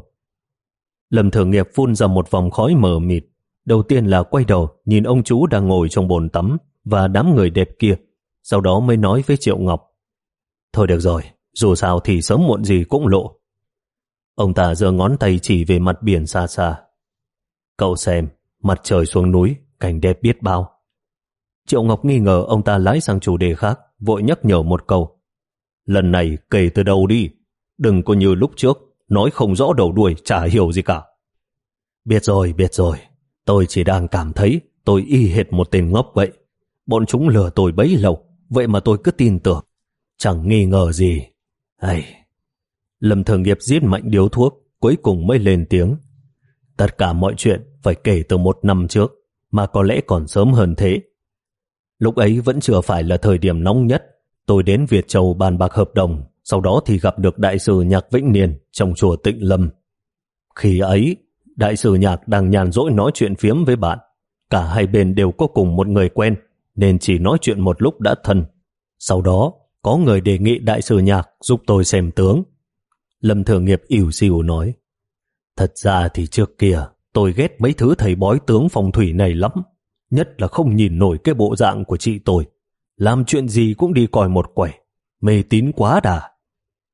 Lâm Thường Nghiệp phun ra một vòng khói mờ mịt. Đầu tiên là quay đầu nhìn ông chú đang ngồi trong bồn tắm và đám người đẹp kia, sau đó mới nói với Triệu Ngọc: Thôi được rồi, dù sao thì sớm muộn gì cũng lộ. Ông ta giơ ngón tay chỉ về mặt biển xa xa. Cậu xem, mặt trời xuống núi, cảnh đẹp biết bao. Triệu Ngọc nghi ngờ ông ta lái sang chủ đề khác, vội nhắc nhở một câu: Lần này kể từ đầu đi, đừng có như lúc trước, nói không rõ đầu đuôi, chả hiểu gì cả. Biết rồi, biết rồi, tôi chỉ đang cảm thấy tôi y hệt một tên ngốc vậy. Bọn chúng lừa tôi bấy lâu, vậy mà tôi cứ tin tưởng, chẳng nghi ngờ gì. Ai... Lâm Thường Nghiệp giết mạnh điếu thuốc, cuối cùng mới lên tiếng: Tất cả mọi chuyện phải kể từ một năm trước, mà có lẽ còn sớm hơn thế. Lúc ấy vẫn chưa phải là thời điểm nóng nhất. Tôi đến Việt Châu bàn bạc hợp đồng, sau đó thì gặp được đại sư Nhạc Vĩnh Niên trong chùa Tịnh Lâm. Khi ấy, đại sư Nhạc đang nhàn rỗi nói chuyện phiếm với bạn. Cả hai bên đều có cùng một người quen, nên chỉ nói chuyện một lúc đã thân. Sau đó, có người đề nghị đại sư Nhạc giúp tôi xem tướng. Lâm Thường Nghiệp ỉu xìu nói: Thật ra thì trước kia tôi ghét mấy thứ thầy bói tướng phong thủy này lắm, nhất là không nhìn nổi cái bộ dạng của chị tôi. Làm chuyện gì cũng đi coi một quẻ, mê tín quá đà.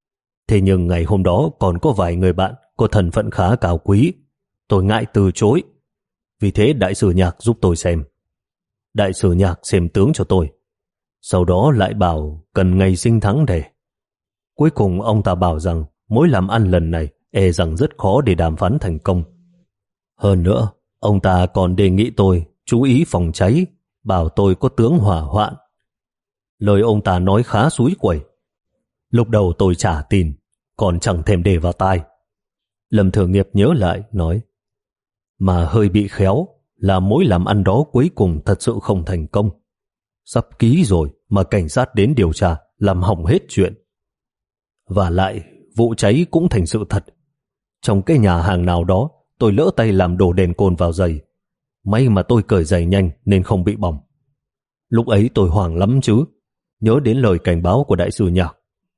Thế nhưng ngày hôm đó còn có vài người bạn có thân phận khá cao quý. Tôi ngại từ chối. Vì thế đại sử Nhạc giúp tôi xem. Đại sử Nhạc xem tướng cho tôi. Sau đó lại bảo cần ngày sinh tháng đẻ. Cuối cùng ông ta bảo rằng mối làm ăn lần này e rằng rất khó để đàm phán thành công. Hơn nữa, ông ta còn đề nghị tôi chú ý phòng cháy, bảo tôi có tướng hỏa hoạn. Lời ông ta nói khá xúi quẩy. Lúc đầu tôi chả tin, còn chẳng thèm để vào tai. Lâm Thừa Nghiệp nhớ lại, nói, mà hơi bị khéo là mối làm ăn đó cuối cùng thật sự không thành công. Sắp ký rồi mà cảnh sát đến điều tra, làm hỏng hết chuyện. Và lại, vụ cháy cũng thành sự thật. Trong cái nhà hàng nào đó, tôi lỡ tay làm đổ đèn cồn vào giày. May mà tôi cởi giày nhanh nên không bị bỏng. Lúc ấy tôi hoảng lắm chứ, nhớ đến lời cảnh báo của đại sư Nhạc.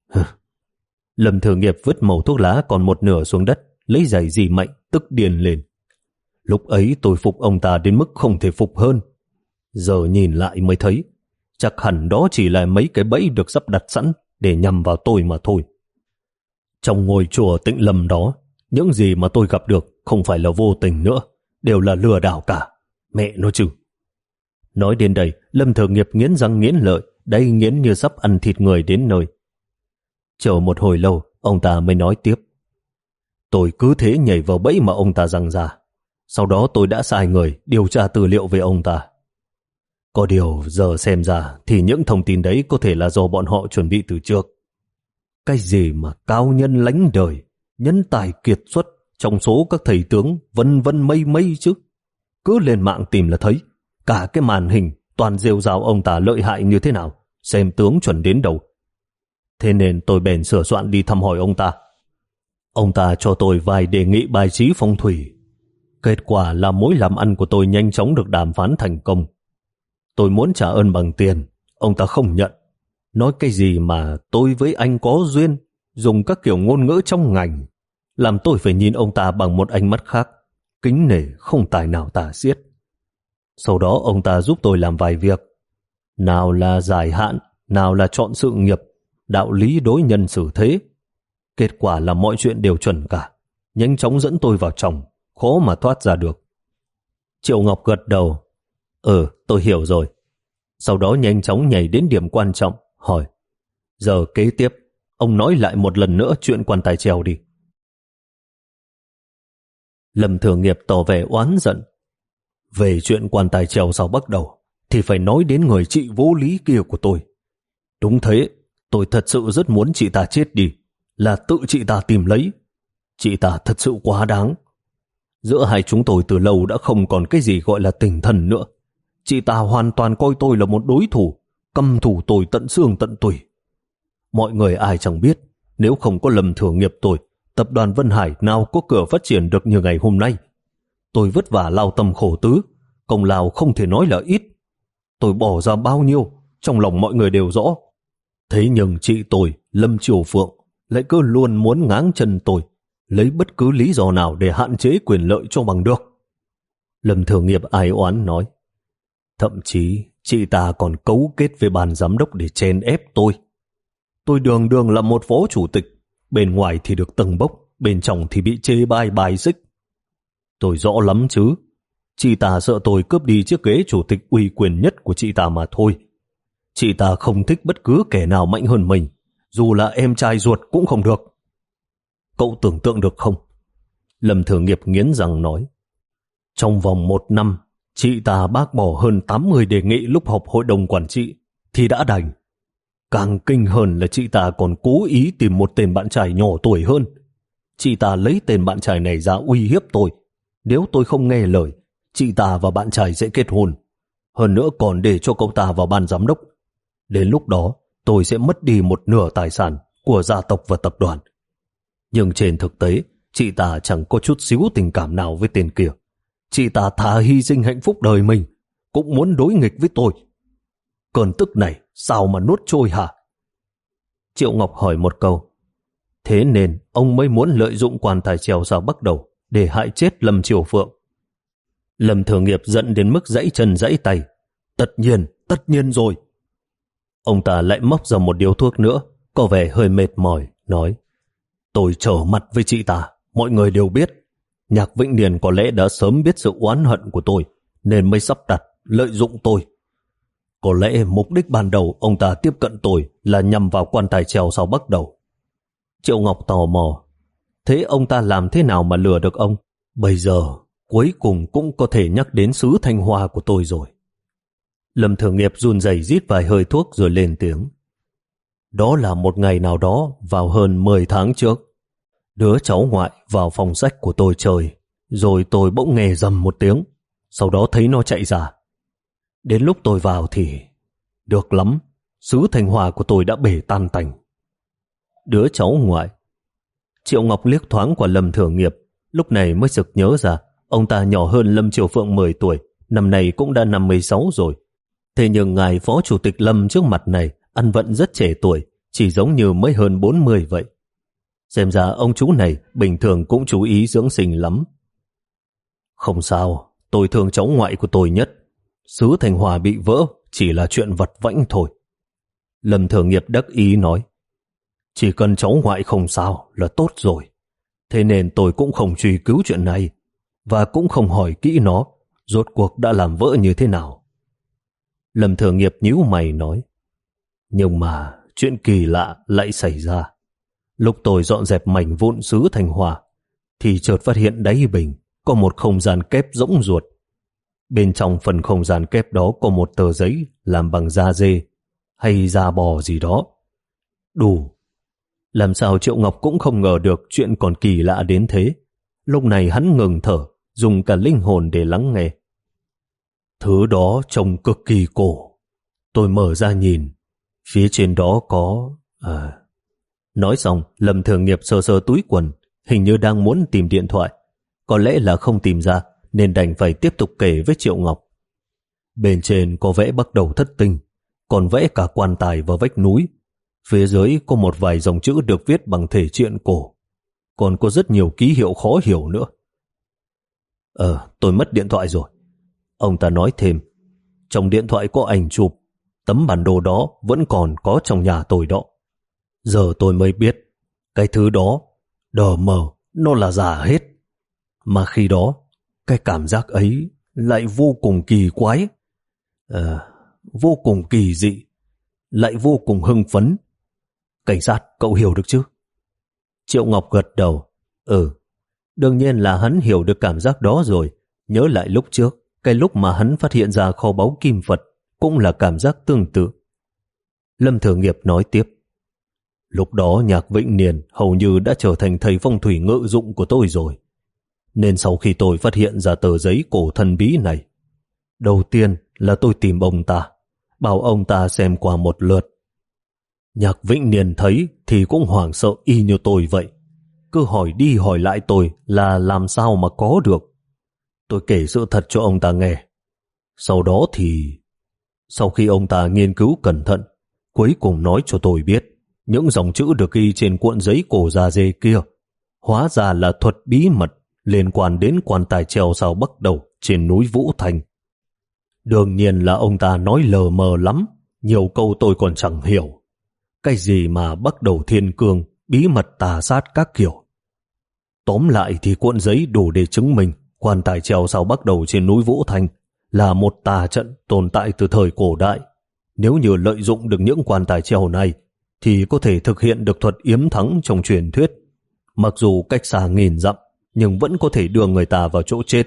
Lâm Thừa Nghiệp vứt mẩu thuốc lá còn một nửa xuống đất, lấy giày dì mạnh, tức điên lên. Lúc ấy tôi phục ông ta đến mức không thể phục hơn. Giờ nhìn lại mới thấy, chắc hẳn đó chỉ là mấy cái bẫy được sắp đặt sẵn để nhằm vào tôi mà thôi. Trong ngôi chùa Tịnh Lâm đó, những gì mà tôi gặp được không phải là vô tình nữa, đều là lừa đảo cả. Mẹ nó chứ. Nói đến đây, Lâm Thừa Nghiệp nghiến răng nghiến lợi, đay nghiến như sắp ăn thịt người đến nơi. Chờ một hồi lâu, ông ta mới nói tiếp. Tôi cứ thế nhảy vào bẫy mà ông ta giăng ra. Sau đó tôi đã sai người điều tra tư liệu về ông ta. Có điều giờ xem ra thì những thông tin đấy có thể là do bọn họ chuẩn bị từ trước. Cái gì mà cao nhân lánh đời, nhân tài kiệt xuất trong số các thầy tướng vân vân mây mây chứ. Cứ lên mạng tìm là thấy. Cả cái màn hình toàn rêu rao ông ta lợi hại như thế nào, xem tướng chuẩn đến đâu. Thế nên tôi bèn sửa soạn đi thăm hỏi ông ta. Ông ta cho tôi vài đề nghị bài trí phong thủy. Kết quả là mối làm ăn của tôi nhanh chóng được đàm phán thành công. Tôi muốn trả ơn bằng tiền, ông ta không nhận. Nói cái gì mà tôi với anh có duyên, dùng các kiểu ngôn ngữ trong ngành, làm tôi phải nhìn ông ta bằng một ánh mắt khác, kính nể không tài nào tả xiết. Sau đó ông ta giúp tôi làm vài việc. Nào là giải hạn, nào là chọn sự nghiệp, đạo lý đối nhân xử thế. Kết quả là mọi chuyện đều chuẩn cả, nhanh chóng dẫn tôi vào chồng, khó mà thoát ra được. Triệu Ngọc gật đầu. Ừ, tôi hiểu rồi. Sau đó nhanh chóng nhảy đến điểm quan trọng, hỏi. Giờ kế tiếp, ông nói lại một lần nữa chuyện quan tài treo đi. Lâm Thừa Nghiệp tỏ vẻ oán giận. Về chuyện quan tài treo sau bắt đầu, thì phải nói đến người chị vô lý kia của tôi. Đúng thế, tôi thật sự rất muốn chị ta chết đi, là tự chị ta tìm lấy. Chị ta thật sự quá đáng. Giữa hai chúng tôi từ lâu đã không còn cái gì gọi là tình thân nữa. Chị ta hoàn toàn coi tôi là một đối thủ, căm thù tôi tận xương tận tủy. Mọi người ai chẳng biết, nếu không có Lâm Thừa Nghiệp tôi, tập đoàn Vân Hải nào có cửa phát triển được như ngày hôm nay. Tôi vất vả lao tâm khổ tứ, công lao không thể nói là ít. Tôi bỏ ra bao nhiêu, trong lòng mọi người đều rõ. Thế nhưng chị tôi, Lâm Triều Phượng, lại cứ luôn muốn ngáng chân tôi, lấy bất cứ lý do nào để hạn chế quyền lợi cho bằng được. Lâm Thừa Nghiệp ai oán nói. Thậm chí, chị ta còn cấu kết với ban giám đốc để chen ép tôi. Tôi đường đường là một phó chủ tịch, bên ngoài thì được tầng bốc, bên trong thì bị chê bai bài xích. Tôi rõ lắm chứ. Chị ta sợ tôi cướp đi chiếc ghế chủ tịch uy quyền nhất của chị ta mà thôi. Chị ta không thích bất cứ kẻ nào mạnh hơn mình, dù là em trai ruột cũng không được. Cậu tưởng tượng được không? Lâm Thừa Nghiệp nghiến răng nói. Trong vòng một năm, chị ta bác bỏ hơn tám mươi đề nghị lúc họp hội đồng quản trị thì đã đành. Càng kinh hơn là chị ta còn cố ý tìm một tên bạn trai nhỏ tuổi hơn. Chị ta lấy tên bạn trai này ra uy hiếp tôi. Nếu tôi không nghe lời, chị ta và bạn trai sẽ kết hôn. Hơn nữa còn để cho cậu ta vào ban giám đốc. Đến lúc đó, tôi sẽ mất đi một nửa tài sản của gia tộc và tập đoàn. Nhưng trên thực tế, chị ta chẳng có chút xíu tình cảm nào với tên kia. Chị ta thà hy sinh hạnh phúc đời mình, cũng muốn đối nghịch với tôi. Cơn tức này sao mà nuốt trôi hả? Triệu Ngọc hỏi một câu. Thế nên ông mới muốn lợi dụng quan tài treo sao bắt đầu để hại chết Lâm Triều Phượng. Lâm Thừa Nghiệp giận đến mức giãy chân giãy tay. Tất nhiên, tất nhiên rồi. Ông ta lại móc ra một điếu thuốc nữa, có vẻ hơi mệt mỏi, nói. Tôi trở mặt với chị ta, mọi người đều biết. Nhạc Vĩnh Niên có lẽ đã sớm biết sự oán hận của tôi, nên mới sắp đặt, lợi dụng tôi. Có lẽ mục đích ban đầu ông ta tiếp cận tôi là nhằm vào quan tài treo sau bắt đầu. Triệu Ngọc tò mò, thế ông ta làm thế nào mà lừa được ông? Bây giờ, cuối cùng cũng có thể nhắc đến xứ Thanh Hoa của tôi rồi. Lâm Thường Nghiệp run rẩy rít vài hơi thuốc rồi lên tiếng. Đó là một ngày nào đó vào hơn mười tháng trước. Đứa cháu ngoại vào phòng sách của tôi chơi, rồi tôi bỗng nghe rầm một tiếng, sau đó thấy nó chạy ra. Đến lúc tôi vào thì... được lắm, xứ Thanh Hoa của tôi đã bể tan tành. Đứa cháu ngoại. Triệu Ngọc liếc thoáng qua Lâm Thường Nghiệp, lúc này mới sực nhớ ra ông ta nhỏ hơn Lâm Triều Phượng mười tuổi, năm nay cũng đã năm mươi sáu rồi. Thế nhưng ngài phó chủ tịch Lâm trước mặt này ăn vận rất trẻ tuổi, chỉ giống như mới hơn bốn mươi vậy. Xem ra ông chú này bình thường cũng chú ý dưỡng sinh lắm. Không sao, tôi thương cháu ngoại của tôi nhất. Xứ Thanh Hoa bị vỡ chỉ là chuyện vặt vãnh thôi. Lâm Thường Nghiệp đắc ý nói. Chỉ cần cháu ngoại không sao là tốt rồi. Thế nên tôi cũng không truy cứu chuyện này, và cũng không hỏi kỹ nó rốt cuộc đã làm vỡ như thế nào. Lâm Thường Nghiệp nhíu mày nói. Nhưng mà chuyện kỳ lạ lại xảy ra. Lúc tôi dọn dẹp mảnh vụn xứ Thanh Hoa thì chợt phát hiện đáy bình có một không gian kép rỗng ruột. Bên trong phần không gian kép đó có một tờ giấy làm bằng da dê hay da bò gì đó. Đủ. Làm sao Triệu Ngọc cũng không ngờ được chuyện còn kỳ lạ đến thế. Lúc này hắn ngừng thở, dùng cả linh hồn để lắng nghe. Thứ đó trông cực kỳ cổ. Tôi mở ra nhìn, phía trên đó có... À... Nói xong, Lâm Thường Nghiệp sờ sờ túi quần, hình như đang muốn tìm điện thoại. Có lẽ là không tìm ra, nên đành phải tiếp tục kể với Triệu Ngọc. Bên trên có vẽ bắt đầu thất tinh, còn vẽ cả quan tài vào vách núi. Phía dưới có một vài dòng chữ được viết bằng thể truyện cổ. Còn có rất nhiều ký hiệu khó hiểu nữa. Ờ, tôi mất điện thoại rồi. Ông ta nói thêm, trong điện thoại có ảnh chụp, tấm bản đồ đó vẫn còn có trong nhà tôi đó. Giờ tôi mới biết, cái thứ đó, đờ mờ, nó là giả hết. Mà khi đó, cái cảm giác ấy lại vô cùng kỳ quái, à, vô cùng kỳ dị, lại vô cùng hưng phấn. Cảnh sát, cậu hiểu được chứ? Triệu Ngọc gật đầu. Ừ, đương nhiên là hắn hiểu được cảm giác đó rồi. Nhớ lại lúc trước, cái lúc mà hắn phát hiện ra kho báu kim Phật cũng là cảm giác tương tự. Lâm Thường Nghiệp nói tiếp. Lúc đó Nhạc Vĩnh Niên hầu như đã trở thành thầy phong thủy ngự dụng của tôi rồi. Nên sau khi tôi phát hiện ra tờ giấy cổ thần bí này, đầu tiên là tôi tìm ông ta, bảo ông ta xem qua một lượt. Nhạc Vĩnh Niên thấy thì cũng hoảng sợ y như tôi vậy. Cứ hỏi đi hỏi lại tôi là làm sao mà có được. Tôi kể sự thật cho ông ta nghe. Sau đó thì... Sau khi ông ta nghiên cứu cẩn thận, cuối cùng nói cho tôi biết những dòng chữ được ghi trên cuộn giấy cổ da dê kia hóa ra là thuật bí mật liên quan đến quan tài treo sao bắt đầu trên núi Vũ Thành. Đương nhiên là ông ta nói lờ mờ lắm, nhiều câu tôi còn chẳng hiểu. Cái gì mà bắt đầu thiên cương, bí mật tà sát các kiểu. Tóm lại thì cuộn giấy đủ để chứng minh quan tài treo sao bắt đầu trên núi Vũ Thành là một tà trận tồn tại từ thời cổ đại. Nếu như lợi dụng được những quan tài treo này thì có thể thực hiện được thuật yếm thắng trong truyền thuyết. Mặc dù cách xa nghìn dặm, nhưng vẫn có thể đưa người ta vào chỗ chết.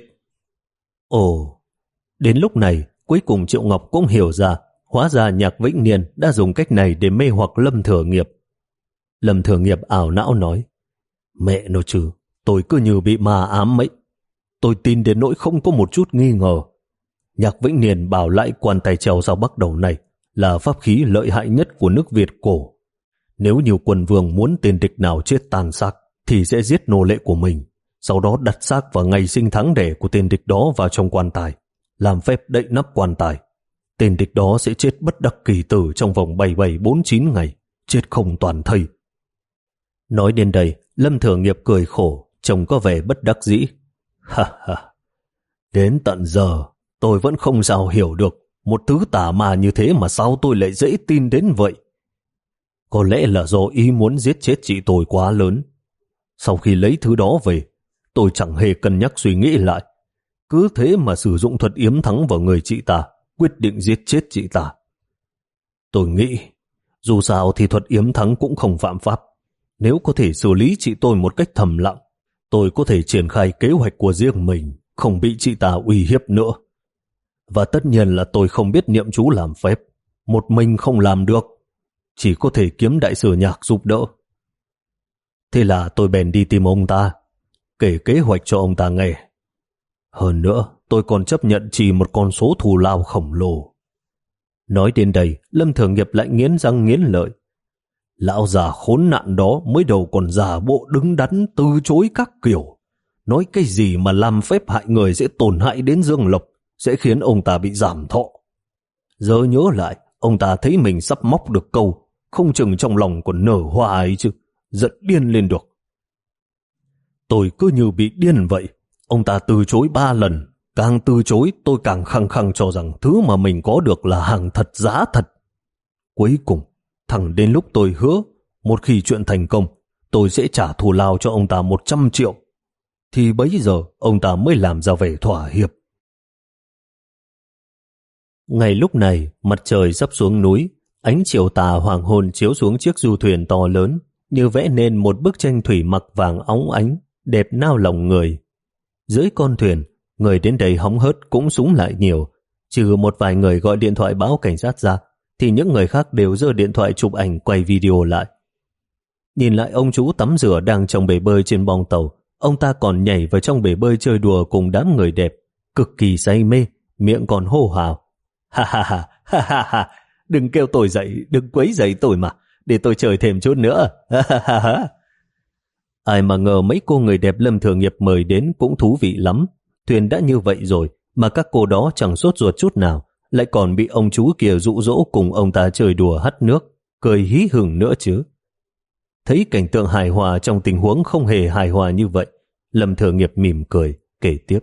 Ồ, đến lúc này, cuối cùng Triệu Ngọc cũng hiểu ra, hóa ra Nhạc Vĩnh Niên đã dùng cách này để mê hoặc Lâm Thường Nghiệp. Lâm Thường Nghiệp ảo não nói, mẹ nó chứ, tôi cứ như bị ma ám ấy. Tôi tin đến nỗi không có một chút nghi ngờ. Nhạc Vĩnh Niên bảo lại quan tài treo sao bắt đầu này là pháp khí lợi hại nhất của nước Việt cổ. Nếu như quân vương muốn tên địch nào chết tàn xác thì sẽ giết nô lệ của mình, sau đó đặt xác vào ngày sinh tháng đẻ của tên địch đó vào trong quan tài, làm phép đậy nắp quan tài. Tên địch đó sẽ chết bất đắc kỳ tử trong vòng bảy bảy bốn chín ngày, chết không toàn thây. Nói đến đây, Lâm Thường Nghiệp cười khổ, trông có vẻ bất đắc dĩ. Ha ha, đến tận giờ tôi vẫn không sao hiểu được một thứ tà ma như thế mà sao tôi lại dễ tin đến vậy. Có lẽ là do ý muốn giết chết chị tôi quá lớn, Sau khi lấy thứ đó về, tôi chẳng hề cân nhắc suy nghĩ lại. Cứ thế mà sử dụng thuật yếm thắng vào người chị ta, quyết định giết chết chị ta. Tôi nghĩ, dù sao thì thuật yếm thắng cũng không phạm pháp. Nếu có thể xử lý chị tôi một cách thầm lặng, tôi có thể triển khai kế hoạch của riêng mình, không bị chị ta uy hiếp nữa. Và tất nhiên là tôi không biết niệm chú làm phép, một mình không làm được, chỉ có thể kiếm đại sử Nhạc giúp đỡ. Thế là tôi bèn đi tìm ông ta, kể kế hoạch cho ông ta nghe. Hơn nữa, tôi còn chấp nhận chỉ một con số thù lao khổng lồ. Nói đến đây, Lâm Thường Nghiệp lại nghiến răng nghiến lợi. Lão già khốn nạn đó mới đầu còn giả bộ đứng đắn từ chối các kiểu. Nói cái gì mà làm phép hại người sẽ tổn hại đến dương lộc, sẽ khiến ông ta bị giảm thọ. Giờ nhớ lại, ông ta thấy mình sắp móc được câu, không chừng trong lòng còn nở hoa ấy chứ, giận điên lên được. Tôi cứ như bị điên vậy. Ông ta từ chối ba lần, càng từ chối tôi càng khăng khăng cho rằng thứ mà mình có được là hàng thật giá thật. Cuối cùng, thẳng đến lúc tôi hứa, một khi chuyện thành công, tôi sẽ trả thù lao cho ông ta một trăm triệu, thì bấy giờ ông ta mới làm ra vẻ thỏa hiệp. Ngày lúc này, mặt trời sắp xuống núi, ánh chiều tà hoàng hôn chiếu xuống chiếc du thuyền to lớn, như vẽ nên một bức tranh thủy mặc vàng óng ánh, đẹp nao lòng người. Dưới con thuyền, người đến đây hóng hớt cũng súng lại nhiều, trừ một vài người gọi điện thoại báo cảnh sát ra, thì những người khác đều giơ điện thoại chụp ảnh quay video lại. Nhìn lại ông chú tắm rửa đang trong bể bơi trên bong tàu, ông ta còn nhảy vào trong bể bơi chơi đùa cùng đám người đẹp, cực kỳ say mê, miệng còn hô hào. Ha ha ha, ha ha ha, đừng kêu tôi dậy, đừng quấy dậy tôi mà, để tôi chơi thêm chút nữa. Ha ha ha ha. Ai mà ngờ mấy cô người đẹp Lâm Thường Nghiệp mời đến cũng thú vị lắm. Thuyền đã như vậy rồi mà các cô đó chẳng sốt ruột chút nào, lại còn bị ông chú kia dụ dỗ cùng ông ta chơi đùa hắt nước, cười hí hửng nữa chứ. Thấy cảnh tượng hài hòa trong tình huống không hề hài hòa như vậy, Lâm Thường Nghiệp mỉm cười, kể tiếp.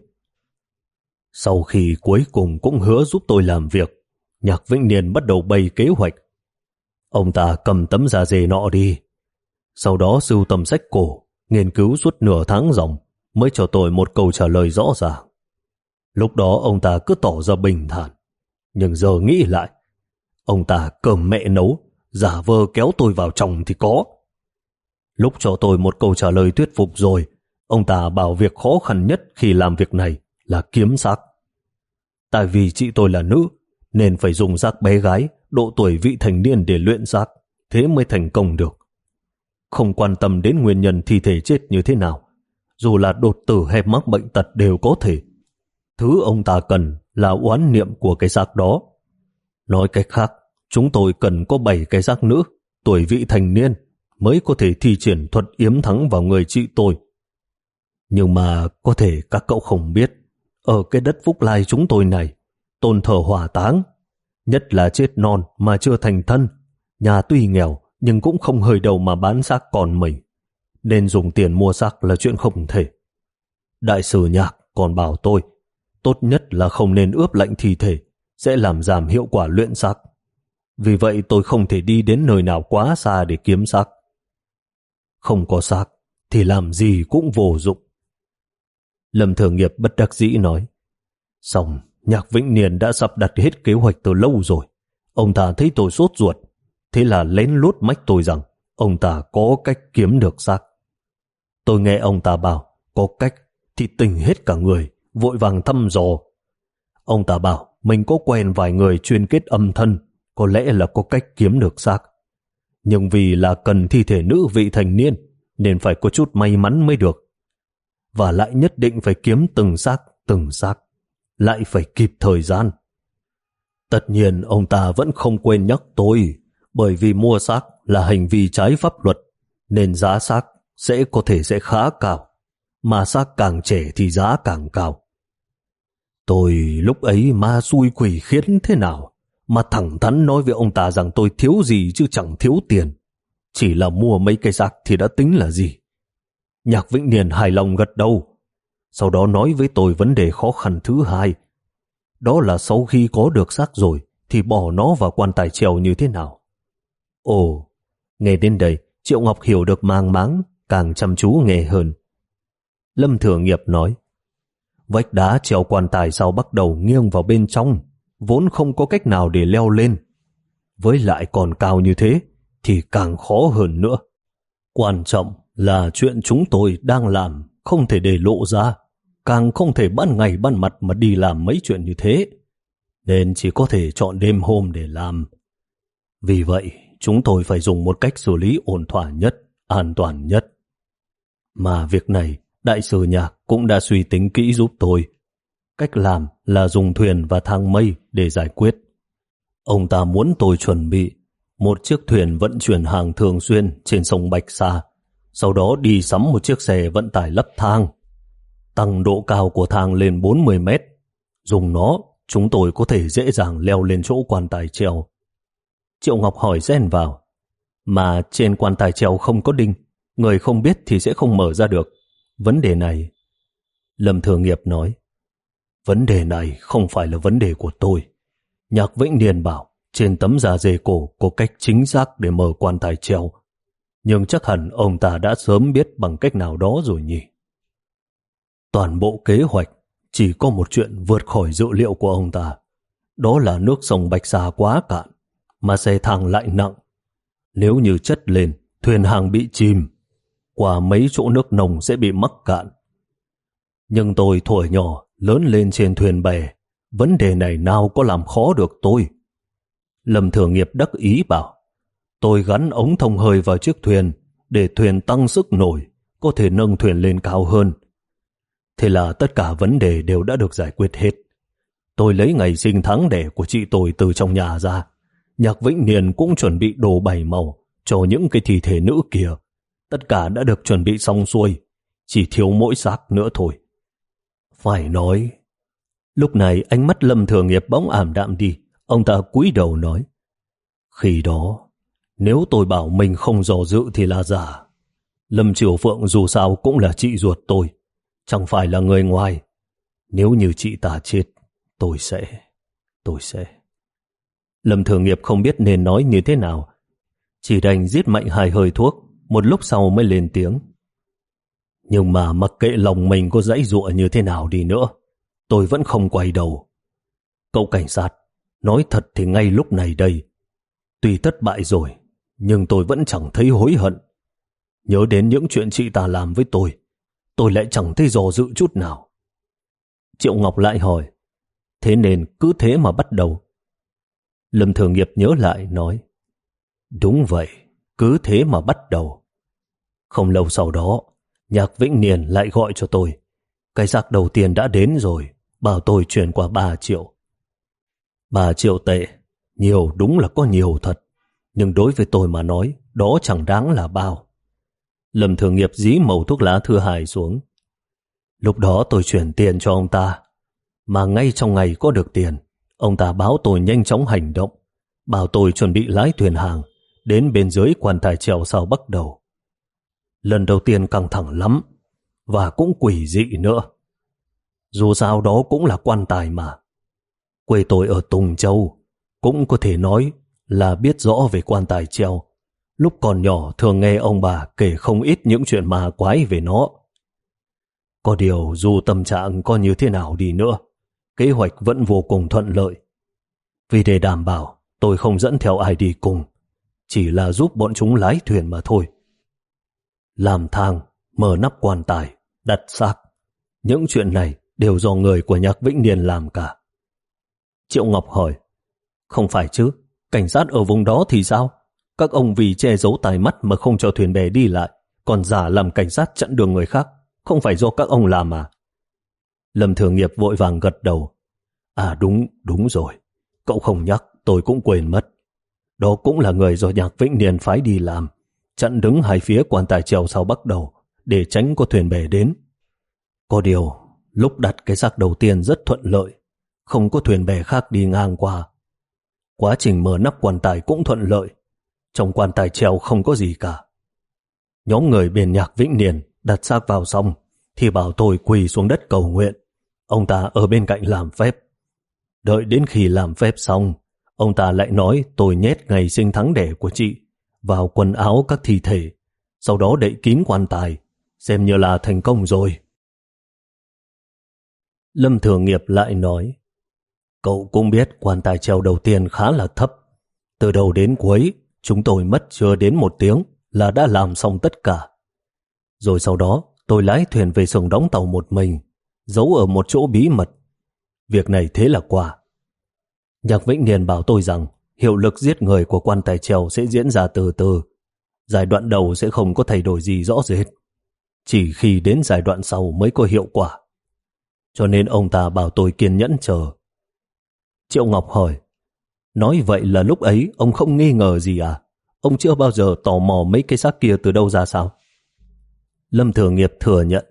Sau khi cuối cùng cũng hứa giúp tôi làm việc, Nhạc Vĩnh Niên bắt đầu bày kế hoạch. Ông ta cầm tấm da dê nọ đi, sau đó sưu tầm sách cổ, nghiên cứu suốt nửa tháng ròng, mới cho tôi một câu trả lời rõ ràng. Lúc đó ông ta cứ tỏ ra bình thản, nhưng giờ nghĩ lại, ông ta cơm mẹ nấu, giả vờ kéo tôi vào trong thì có. Lúc cho tôi một câu trả lời thuyết phục rồi, ông ta bảo việc khó khăn nhất khi làm việc này là kiếm xác. Tại vì chị tôi là nữ, nên phải dùng xác bé gái, độ tuổi vị thành niên để luyện xác, thế mới thành công được. Không quan tâm đến nguyên nhân thi thể chết như thế nào, dù là đột tử hay mắc bệnh tật đều có thể. Thứ ông ta cần là oán niệm của cái xác đó. Nói cách khác, chúng tôi cần có bảy cái xác nữ, tuổi vị thành niên, mới có thể thi triển thuật yếm thắng vào người chị tôi. Nhưng mà có thể các cậu không biết, ở cái đất Phúc Lai chúng tôi này, tôn thờ hỏa táng, nhất là chết non mà chưa thành thân, nhà tuy nghèo nhưng cũng không hơi đầu mà bán xác con mình, nên dùng tiền mua xác là chuyện không thể. Đại sử Nhạc còn bảo tôi, tốt nhất là không nên ướp lạnh thi thể, sẽ làm giảm hiệu quả luyện xác. Vì vậy tôi không thể đi đến nơi nào quá xa để kiếm xác. Không có xác thì làm gì cũng vô dụng. Lâm Thường Nghiệp bất đắc dĩ nói. Xong, Nhạc Vĩnh Niên đã sắp đặt hết kế hoạch từ lâu rồi. Ông ta thấy tôi sốt ruột, thế là lén lút mách tôi rằng ông ta có cách kiếm được xác. Tôi nghe ông ta bảo có cách thì tỉnh hết cả người, vội vàng thăm dò. Ông ta bảo mình có quen vài người chuyên kết âm thân, có lẽ là có cách kiếm được xác. Nhưng vì là cần thi thể nữ vị thành niên, nên phải có chút may mắn mới được. Và lại nhất định phải kiếm từng xác, từng xác, lại phải kịp thời gian. Tất nhiên ông ta vẫn không quên nhắc tôi, bởi vì mua xác là hành vi trái pháp luật, nên giá xác sẽ có thể sẽ khá cao, mà xác càng trẻ thì giá càng cao. Tôi lúc ấy ma xui quỷ khiến thế nào, mà thẳng thắn nói với ông ta rằng tôi thiếu gì chứ chẳng thiếu tiền. Chỉ là mua mấy cây xác thì đã tính là gì. Nhạc Vĩnh Niên hài lòng gật đầu. Sau đó nói với tôi vấn đề khó khăn thứ hai. Đó là sau khi có được xác rồi thì bỏ nó vào quan tài treo như thế nào. Ồ, nghe đến đây Triệu Ngọc hiểu được mang máng, càng chăm chú nghe hơn. Lâm Thừa Nghiệp nói, vách đá treo quan tài sau bắt đầu nghiêng vào bên trong, vốn không có cách nào để leo lên. Với lại còn cao như thế thì càng khó hơn nữa. Quan trọng là chuyện chúng tôi đang làm không thể để lộ ra, càng không thể ban ngày ban mặt mà đi làm mấy chuyện như thế, nên chỉ có thể chọn đêm hôm để làm. Vì vậy, chúng tôi phải dùng một cách xử lý ổn thỏa nhất, an toàn nhất. Mà việc này, Đại sư Nhạc cũng đã suy tính kỹ giúp tôi. Cách làm là dùng thuyền và thang mây để giải quyết. Ông ta muốn tôi chuẩn bị một chiếc thuyền vận chuyển hàng thường xuyên trên sông Bạch Sa, sau đó đi sắm một chiếc xe vận tải lắp thang, tăng độ cao của thang lên bốn mươi mét. Dùng nó, chúng tôi có thể dễ dàng leo lên chỗ quan tài treo. Triệu Ngọc hỏi xen vào, mà trên quan tài treo không có đinh, người không biết thì sẽ không mở ra được. Vấn đề này, Lâm Thừa Nghiệp nói, vấn đề này không phải là vấn đề của tôi. Nhạc Vĩnh Niên bảo trên tấm da dê cổ có cách chính xác để mở quan tài treo, nhưng chắc hẳn ông ta đã sớm biết bằng cách nào đó rồi nhỉ. Toàn bộ kế hoạch chỉ có một chuyện vượt khỏi dự liệu của ông ta, đó là nước sông Bạch Sa quá cạn, mà xe thang lại nặng. Nếu như chất lên, thuyền hàng bị chìm, qua mấy chỗ nước nồng sẽ bị mắc cạn. Nhưng tôi thuở nhỏ lớn lên trên thuyền bè, vấn đề này nào có làm khó được tôi. Lâm Thừa Nghiệp đắc ý bảo, tôi gắn ống thông hơi vào chiếc thuyền để thuyền tăng sức nổi, có thể nâng thuyền lên cao hơn. Thế là tất cả vấn đề đều đã được giải quyết hết. Tôi lấy ngày sinh tháng đẻ của chị tôi từ trong nhà ra. Nhạc Vĩnh Niên cũng chuẩn bị đồ bảy màu cho những cái thi thể nữ kia. Tất cả đã được chuẩn bị xong xuôi, chỉ thiếu mỗi xác nữa thôi. Phải nói, lúc này ánh mắt Lâm Thừa Nghiệp bỗng ảm đạm đi. Ông ta cúi đầu nói, khi đó, nếu tôi bảo mình không dò dự thì là giả. Lâm Triều Phượng dù sao cũng là chị ruột tôi, chẳng phải là người ngoài. Nếu như chị ta chết, tôi sẽ, tôi sẽ... Lâm Thừa Nghiệp không biết nên nói như thế nào, chỉ đành giết mạnh hai hơi thuốc, một lúc sau mới lên tiếng. Nhưng mà mặc kệ lòng mình có dãy giụa như thế nào đi nữa, tôi vẫn không quay đầu. Cậu cảnh sát, nói thật thì ngay lúc này đây, tuy thất bại rồi, nhưng tôi vẫn chẳng thấy hối hận. Nhớ đến những chuyện chị ta làm với tôi, tôi lại chẳng thấy dò dự chút nào. Triệu Ngọc lại hỏi, thế nên cứ thế mà bắt đầu? Lâm Thừa Nghiệp nhớ lại nói, đúng vậy, cứ thế mà bắt đầu. Không lâu sau đó, Nhạc Vĩnh Niên lại gọi cho tôi. Cái xác đầu tiên đã đến rồi, bảo tôi chuyển qua ba triệu. Ba triệu tệ, nhiều đúng là có nhiều thật, nhưng đối với tôi mà nói, đó chẳng đáng là bao. Lâm Thừa Nghiệp dí mẩu thuốc lá thứ hai xuống. Lúc đó tôi chuyển tiền cho ông ta, mà ngay trong ngày có được tiền, ông ta báo tôi nhanh chóng hành động, bảo tôi chuẩn bị lái thuyền hàng đến bên dưới quan tài treo sau bắt đầu. Lần đầu tiên căng thẳng lắm, và cũng quỷ dị nữa. Dù sao đó cũng là quan tài mà. Quê tôi ở Tùng Châu, cũng có thể nói là biết rõ về quan tài treo. Lúc còn nhỏ thường nghe ông bà kể không ít những chuyện ma quái về nó. Có điều dù tâm trạng có như thế nào đi nữa, kế hoạch vẫn vô cùng thuận lợi. Vì để đảm bảo tôi không dẫn theo ai đi cùng, chỉ là giúp bọn chúng lái thuyền mà thôi. Làm thang, mở nắp quan tài, đặt xác, những chuyện này đều do người của Nhạc Vĩnh Niên làm cả. Triệu Ngọc hỏi, không phải chứ, cảnh sát ở vùng đó thì sao? Các ông vì che giấu tai mắt mà không cho thuyền bè đi lại, còn giả làm cảnh sát chặn đường người khác, không phải do các ông làm à? Lâm Thừa Nghiệp vội vàng gật đầu. À đúng, đúng rồi, cậu không nhắc tôi cũng quên mất. Đó cũng là người do Nhạc Vĩnh Niên phái đi làm, chặn đứng hai phía quan tài treo sau bắt đầu để tránh có thuyền bè đến. Có điều, lúc đặt cái xác đầu tiên rất thuận lợi, không có thuyền bè khác đi ngang qua. Quá trình mở nắp quan tài cũng thuận lợi, trong quan tài treo không có gì cả. Nhóm người bên Nhạc Vĩnh Niên đặt xác vào xong thì bảo tôi quỳ xuống đất cầu nguyện. Ông ta ở bên cạnh làm phép. Đợi đến khi làm phép xong, ông ta lại nói tôi nhét ngày sinh tháng đẻ của chị vào quần áo các thi thể, sau đó đậy kín quan tài, xem như là thành công rồi. Lâm Thường Nghiệp lại nói, cậu cũng biết quan tài treo đầu tiên khá là thấp. Từ đầu đến cuối, chúng tôi mất chưa đến một tiếng là đã làm xong tất cả. Rồi sau đó, tôi lái thuyền về xưởng đóng tàu một mình, giấu ở một chỗ bí mật. Việc này thế là qua. Nhạc Vĩnh Niên bảo tôi rằng hiệu lực giết người của quan tài treo sẽ diễn ra từ từ. Giai đoạn đầu sẽ không có thay đổi gì rõ rệt. Chỉ khi đến giai đoạn sau mới có hiệu quả. Cho nên ông ta bảo tôi kiên nhẫn chờ. Triệu Ngọc hỏi, nói vậy là lúc ấy ông không nghi ngờ gì à? Ông chưa bao giờ tò mò mấy cái xác kia từ đâu ra sao? Lâm Thường Nghiệp thừa nhận,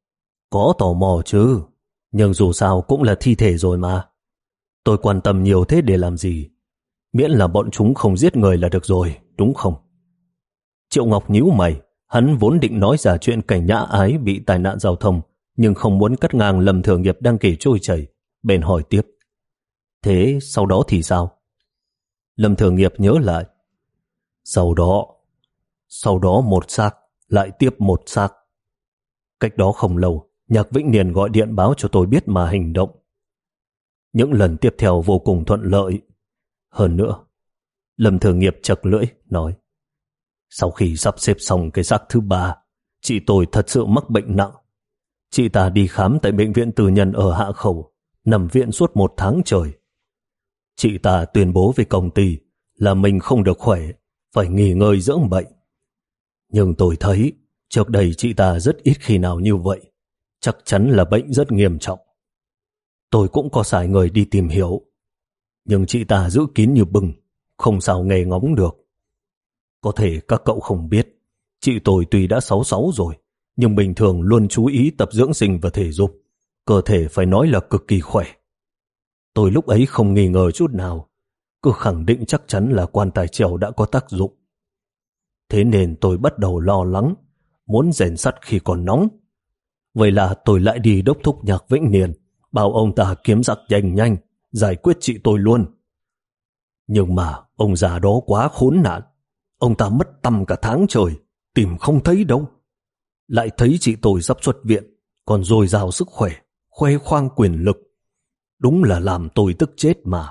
có tò mò chứ, nhưng dù sao cũng là thi thể rồi mà. Tôi quan tâm nhiều thế để làm gì? Miễn là bọn chúng không giết người là được rồi, đúng không? Triệu Ngọc nhíu mày, hắn vốn định nói ra chuyện Cảnh Nhã Ái bị tai nạn giao thông, nhưng không muốn cắt ngang Lâm Thường Nghiệp đang kể trôi chảy, bèn hỏi tiếp. Thế sau đó thì sao? Lâm Thường Nghiệp nhớ lại. Sau đó, sau đó một xác, lại tiếp một xác. Cách đó không lâu, Nhạc Vĩnh Niên gọi điện báo cho tôi biết mà hành động. Những lần tiếp theo vô cùng thuận lợi. Hơn nữa, Lâm Thường Nghiệp chật lưỡi, nói, sau khi sắp xếp xong cái xác thứ ba, chị tôi thật sự mắc bệnh nặng. Chị ta đi khám tại bệnh viện tư nhân ở Hạ Khẩu, nằm viện suốt một tháng trời. Chị ta tuyên bố với công ty là mình không được khỏe, phải nghỉ ngơi dưỡng bệnh. Nhưng tôi thấy trước đây chị ta rất ít khi nào như vậy, chắc chắn là bệnh rất nghiêm trọng. Tôi cũng có sai người đi tìm hiểu, nhưng chị ta giữ kín như bưng, không sao nghe ngóng được. Có thể các cậu không biết, chị tôi tuy đã sáu sáu rồi, nhưng bình thường luôn chú ý tập dưỡng sinh và thể dục, cơ thể phải nói là cực kỳ khỏe. Tôi lúc ấy không nghi ngờ chút nào, cứ khẳng định chắc chắn là quan tài treo đã có tác dụng. Thế nên tôi bắt đầu lo lắng, muốn rèn sắt khi còn nóng. Vậy là tôi lại đi đốc thúc Nhạc Vĩnh Niên, bảo ông ta kiếm giặc nhanh nhanh, giải quyết chị tôi luôn. Nhưng mà ông già đó quá khốn nạn, ông ta mất tăm cả tháng trời, tìm không thấy đâu. Lại thấy chị tôi sắp xuất viện, còn dồi dào sức khỏe, khoe khoang quyền lực. Đúng là làm tôi tức chết mà.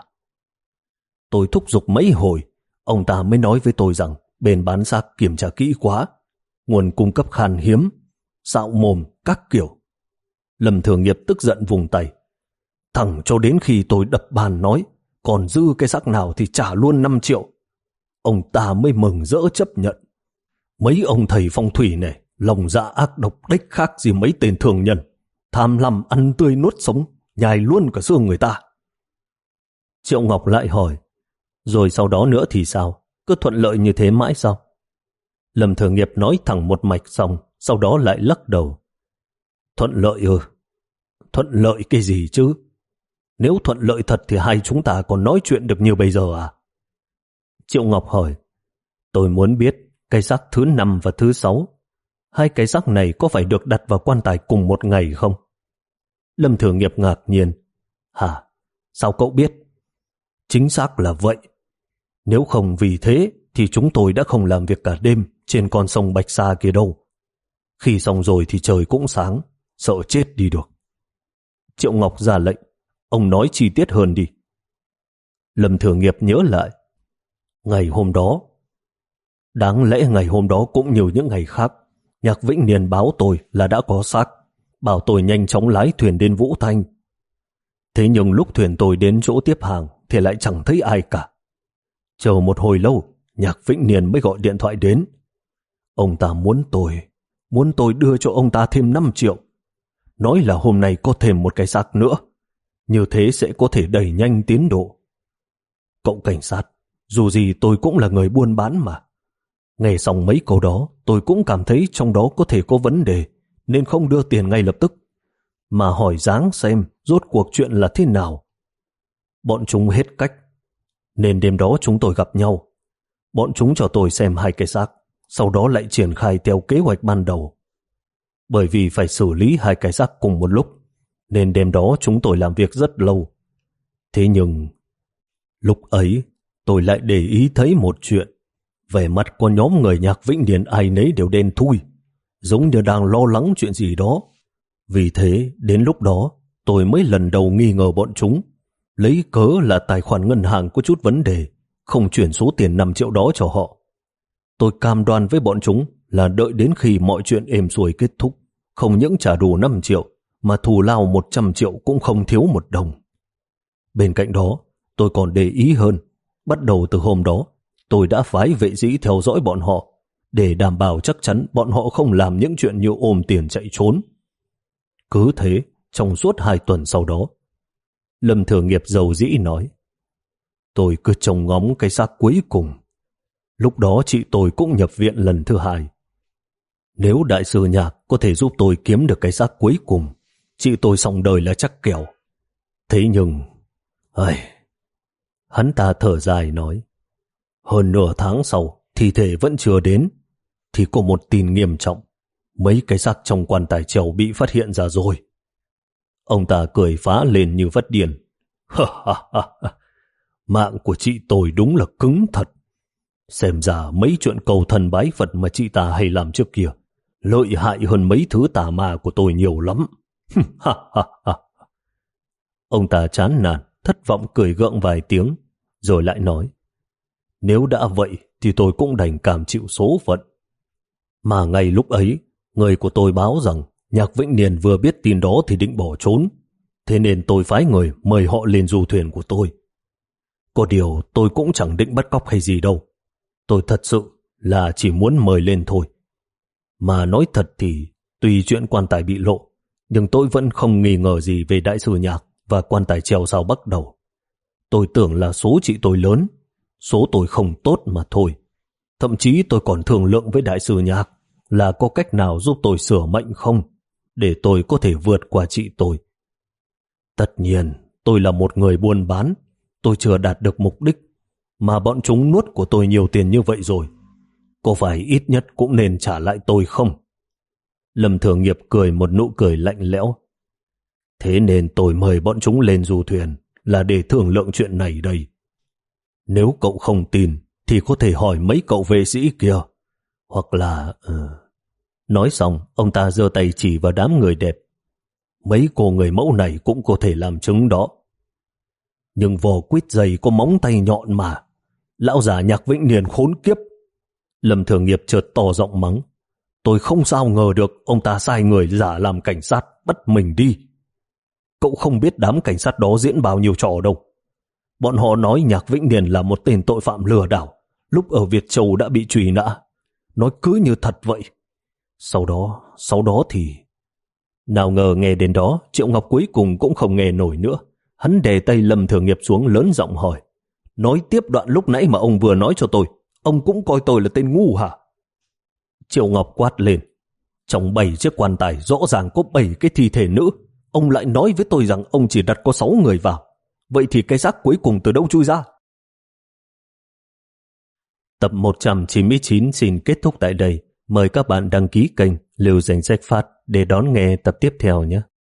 Tôi thúc giục mấy hồi, ông ta mới nói với tôi rằng bên bán xác kiểm tra kỹ quá, nguồn cung cấp khan hiếm, xạo mồm các kiểu. Lâm Thường Nghiệp tức giận vùng tay. Thẳng cho đến khi tôi đập bàn nói còn dư cái xác nào thì trả luôn năm triệu. Ông ta mới mừng rỡ chấp nhận. Mấy ông thầy phong thủy này lòng dạ ác độc đếch khác gì mấy tên thường nhân, tham lam ăn tươi nuốt sống, nhai luôn cả xương người ta. Triệu Ngọc lại hỏi, rồi sau đó nữa thì sao? Cứ thuận lợi như thế mãi sao? Lâm Thường Nghiệp nói thẳng một mạch xong, sau đó lại lắc đầu. Thuận lợi ư? Thuận lợi cái gì chứ? Nếu thuận lợi thật thì hai chúng ta còn nói chuyện được như bây giờ à? Triệu Ngọc hỏi, tôi muốn biết cái xác thứ năm và thứ sáu, hai cái xác này có phải được đặt vào quan tài cùng một ngày không? Lâm Thường Nghiệp ngạc nhiên. Hả? Sao cậu biết? Chính xác là vậy. Nếu không vì thế thì chúng tôi đã không làm việc cả đêm trên con sông Bạch Sa kia đâu. Khi xong rồi thì trời cũng sáng, sợ chết đi được. Triệu Ngọc ra lệnh, ông nói chi tiết hơn đi. Lâm Thường Nghiệp nhớ lại. Ngày hôm đó, đáng lẽ ngày hôm đó cũng như những ngày khác, Nhạc Vĩnh Niên báo tôi là đã có xác, bảo tôi nhanh chóng lái thuyền đến Vũ Thanh. Thế nhưng lúc thuyền tôi đến chỗ tiếp hàng thì lại chẳng thấy ai cả. Chờ một hồi lâu, Nhạc Vĩnh Niên mới gọi điện thoại đến. Ông ta muốn tôi, muốn tôi đưa cho ông ta thêm năm triệu. Nói là hôm nay có thêm một cái xác nữa, như thế sẽ có thể đẩy nhanh tiến độ. Cậu cảnh sát, dù gì tôi cũng là người buôn bán mà. Nghe xong mấy câu đó, tôi cũng cảm thấy trong đó có thể có vấn đề, nên không đưa tiền ngay lập tức, mà hỏi dáng xem rốt cuộc chuyện là thế nào. Bọn chúng hết cách, nên đêm đó chúng tôi gặp nhau. Bọn chúng cho tôi xem hai cái xác, sau đó lại triển khai theo kế hoạch ban đầu. Bởi vì phải xử lý hai cái xác cùng một lúc, nên đêm đó chúng tôi làm việc rất lâu. Thế nhưng, lúc ấy tôi lại để ý thấy một chuyện. Vẻ mặt của nhóm người Nhạc Vĩnh Điền ai nấy đều đen thui, giống như đang lo lắng chuyện gì đó. Vì thế, đến lúc đó, tôi mới lần đầu nghi ngờ bọn chúng, lấy cớ là tài khoản ngân hàng có chút vấn đề, không chuyển số tiền năm triệu đó cho họ. Tôi cam đoan với bọn chúng là đợi đến khi mọi chuyện êm xuôi kết thúc, không những trả đủ năm triệu, mà thù lao một trăm triệu cũng không thiếu một đồng. Bên cạnh đó, tôi còn để ý hơn. Bắt đầu từ hôm đó, tôi đã phái vệ sĩ theo dõi bọn họ, để đảm bảo chắc chắn bọn họ không làm những chuyện như ôm tiền chạy trốn. Cứ thế, trong suốt hai tuần sau đó, Lâm Thừa Nghiệp dầu dĩ nói, tôi cứ trông ngóng cái xác cuối cùng. Lúc đó chị tôi cũng nhập viện lần thứ hai. Nếu đại sư Nhạc có thể giúp tôi kiếm được cái xác cuối cùng, chị tôi xong đời là chắc kèo. Thế nhưng, ai... Hắn ta thở dài nói, hơn nửa tháng sau, thi thể vẫn chưa đến, thì có một tin nghiêm trọng. Mấy cái xác trong quan tài treo bị phát hiện ra rồi. Ông ta cười phá lên như phát điên. Mạng của chị tôi đúng là cứng thật. Xem ra mấy chuyện cầu thần bái Phật mà chị ta hay làm trước kia lợi hại hơn mấy thứ tà ma của tôi nhiều lắm. Ông ta chán nản, thất vọng cười gượng vài tiếng, rồi lại nói, nếu đã vậy thì tôi cũng đành cam chịu số phận. Mà ngay lúc ấy, người của tôi báo rằng Nhạc Vĩnh Niên vừa biết tin đó thì định bỏ trốn, thế nên tôi phái người mời họ lên du thuyền của tôi. Có điều tôi cũng chẳng định bắt cóc hay gì đâu. Tôi thật sự là chỉ muốn mời lên thôi. Mà nói thật thì, tuy chuyện quan tài bị lộ, nhưng tôi vẫn không nghi ngờ gì về đại sư Nhạc và quan tài treo sao bắt đầu. Tôi tưởng là số chị tôi lớn, số tôi không tốt mà thôi. Thậm chí tôi còn thương lượng với đại sư Nhạc là có cách nào giúp tôi sửa mệnh không, để tôi có thể vượt qua chị tôi. Tất nhiên, tôi là một người buôn bán, tôi chưa đạt được mục đích, mà bọn chúng nuốt của tôi nhiều tiền như vậy rồi. Có phải ít nhất cũng nên trả lại tôi không? Lâm Thừa Nghiệp cười một nụ cười lạnh lẽo. Thế nên tôi mời bọn chúng lên du thuyền là để thương lượng chuyện này đây. Nếu cậu không tin thì có thể hỏi mấy cậu vệ sĩ kia. Hoặc là... Uh... Nói xong, ông ta giơ tay chỉ vào đám người đẹp. Mấy cô người mẫu này cũng có thể làm chứng đó. Nhưng vò quýt dày có móng tay nhọn mà. Lão già Nhạc Vĩnh Niên khốn kiếp. Lâm Thừa Nghiệp chợt to giọng mắng. Tôi không sao ngờ được ông ta sai người giả làm cảnh sát bắt mình đi. Cậu không biết đám cảnh sát đó diễn bao nhiêu trò đâu. Bọn họ nói Nhạc Vĩnh Niên là một tên tội phạm lừa đảo, lúc ở Việt Châu đã bị truy nã. Nói cứ như thật vậy. Sau đó, sau đó thì... Nào ngờ nghe đến đó, Triệu Ngọc cuối cùng cũng không nghe nổi nữa. Hắn đè tay Lâm Thừa Nghiệp xuống lớn giọng hỏi. Nói tiếp đoạn lúc nãy mà ông vừa nói cho tôi, ông cũng coi tôi là tên ngu hả? Triệu Ngọc quát lên. Trong bảy chiếc quan tài rõ ràng có bảy cái thi thể nữ. Ông lại nói với tôi rằng ông chỉ đặt có sáu người vào. Vậy thì cái xác cuối cùng từ đâu chui ra? Tập một trăm chín mươi chín xin kết thúc tại đây. Mời các bạn đăng ký kênh Lưu Danh Sách Phát để đón nghe tập tiếp theo nhé.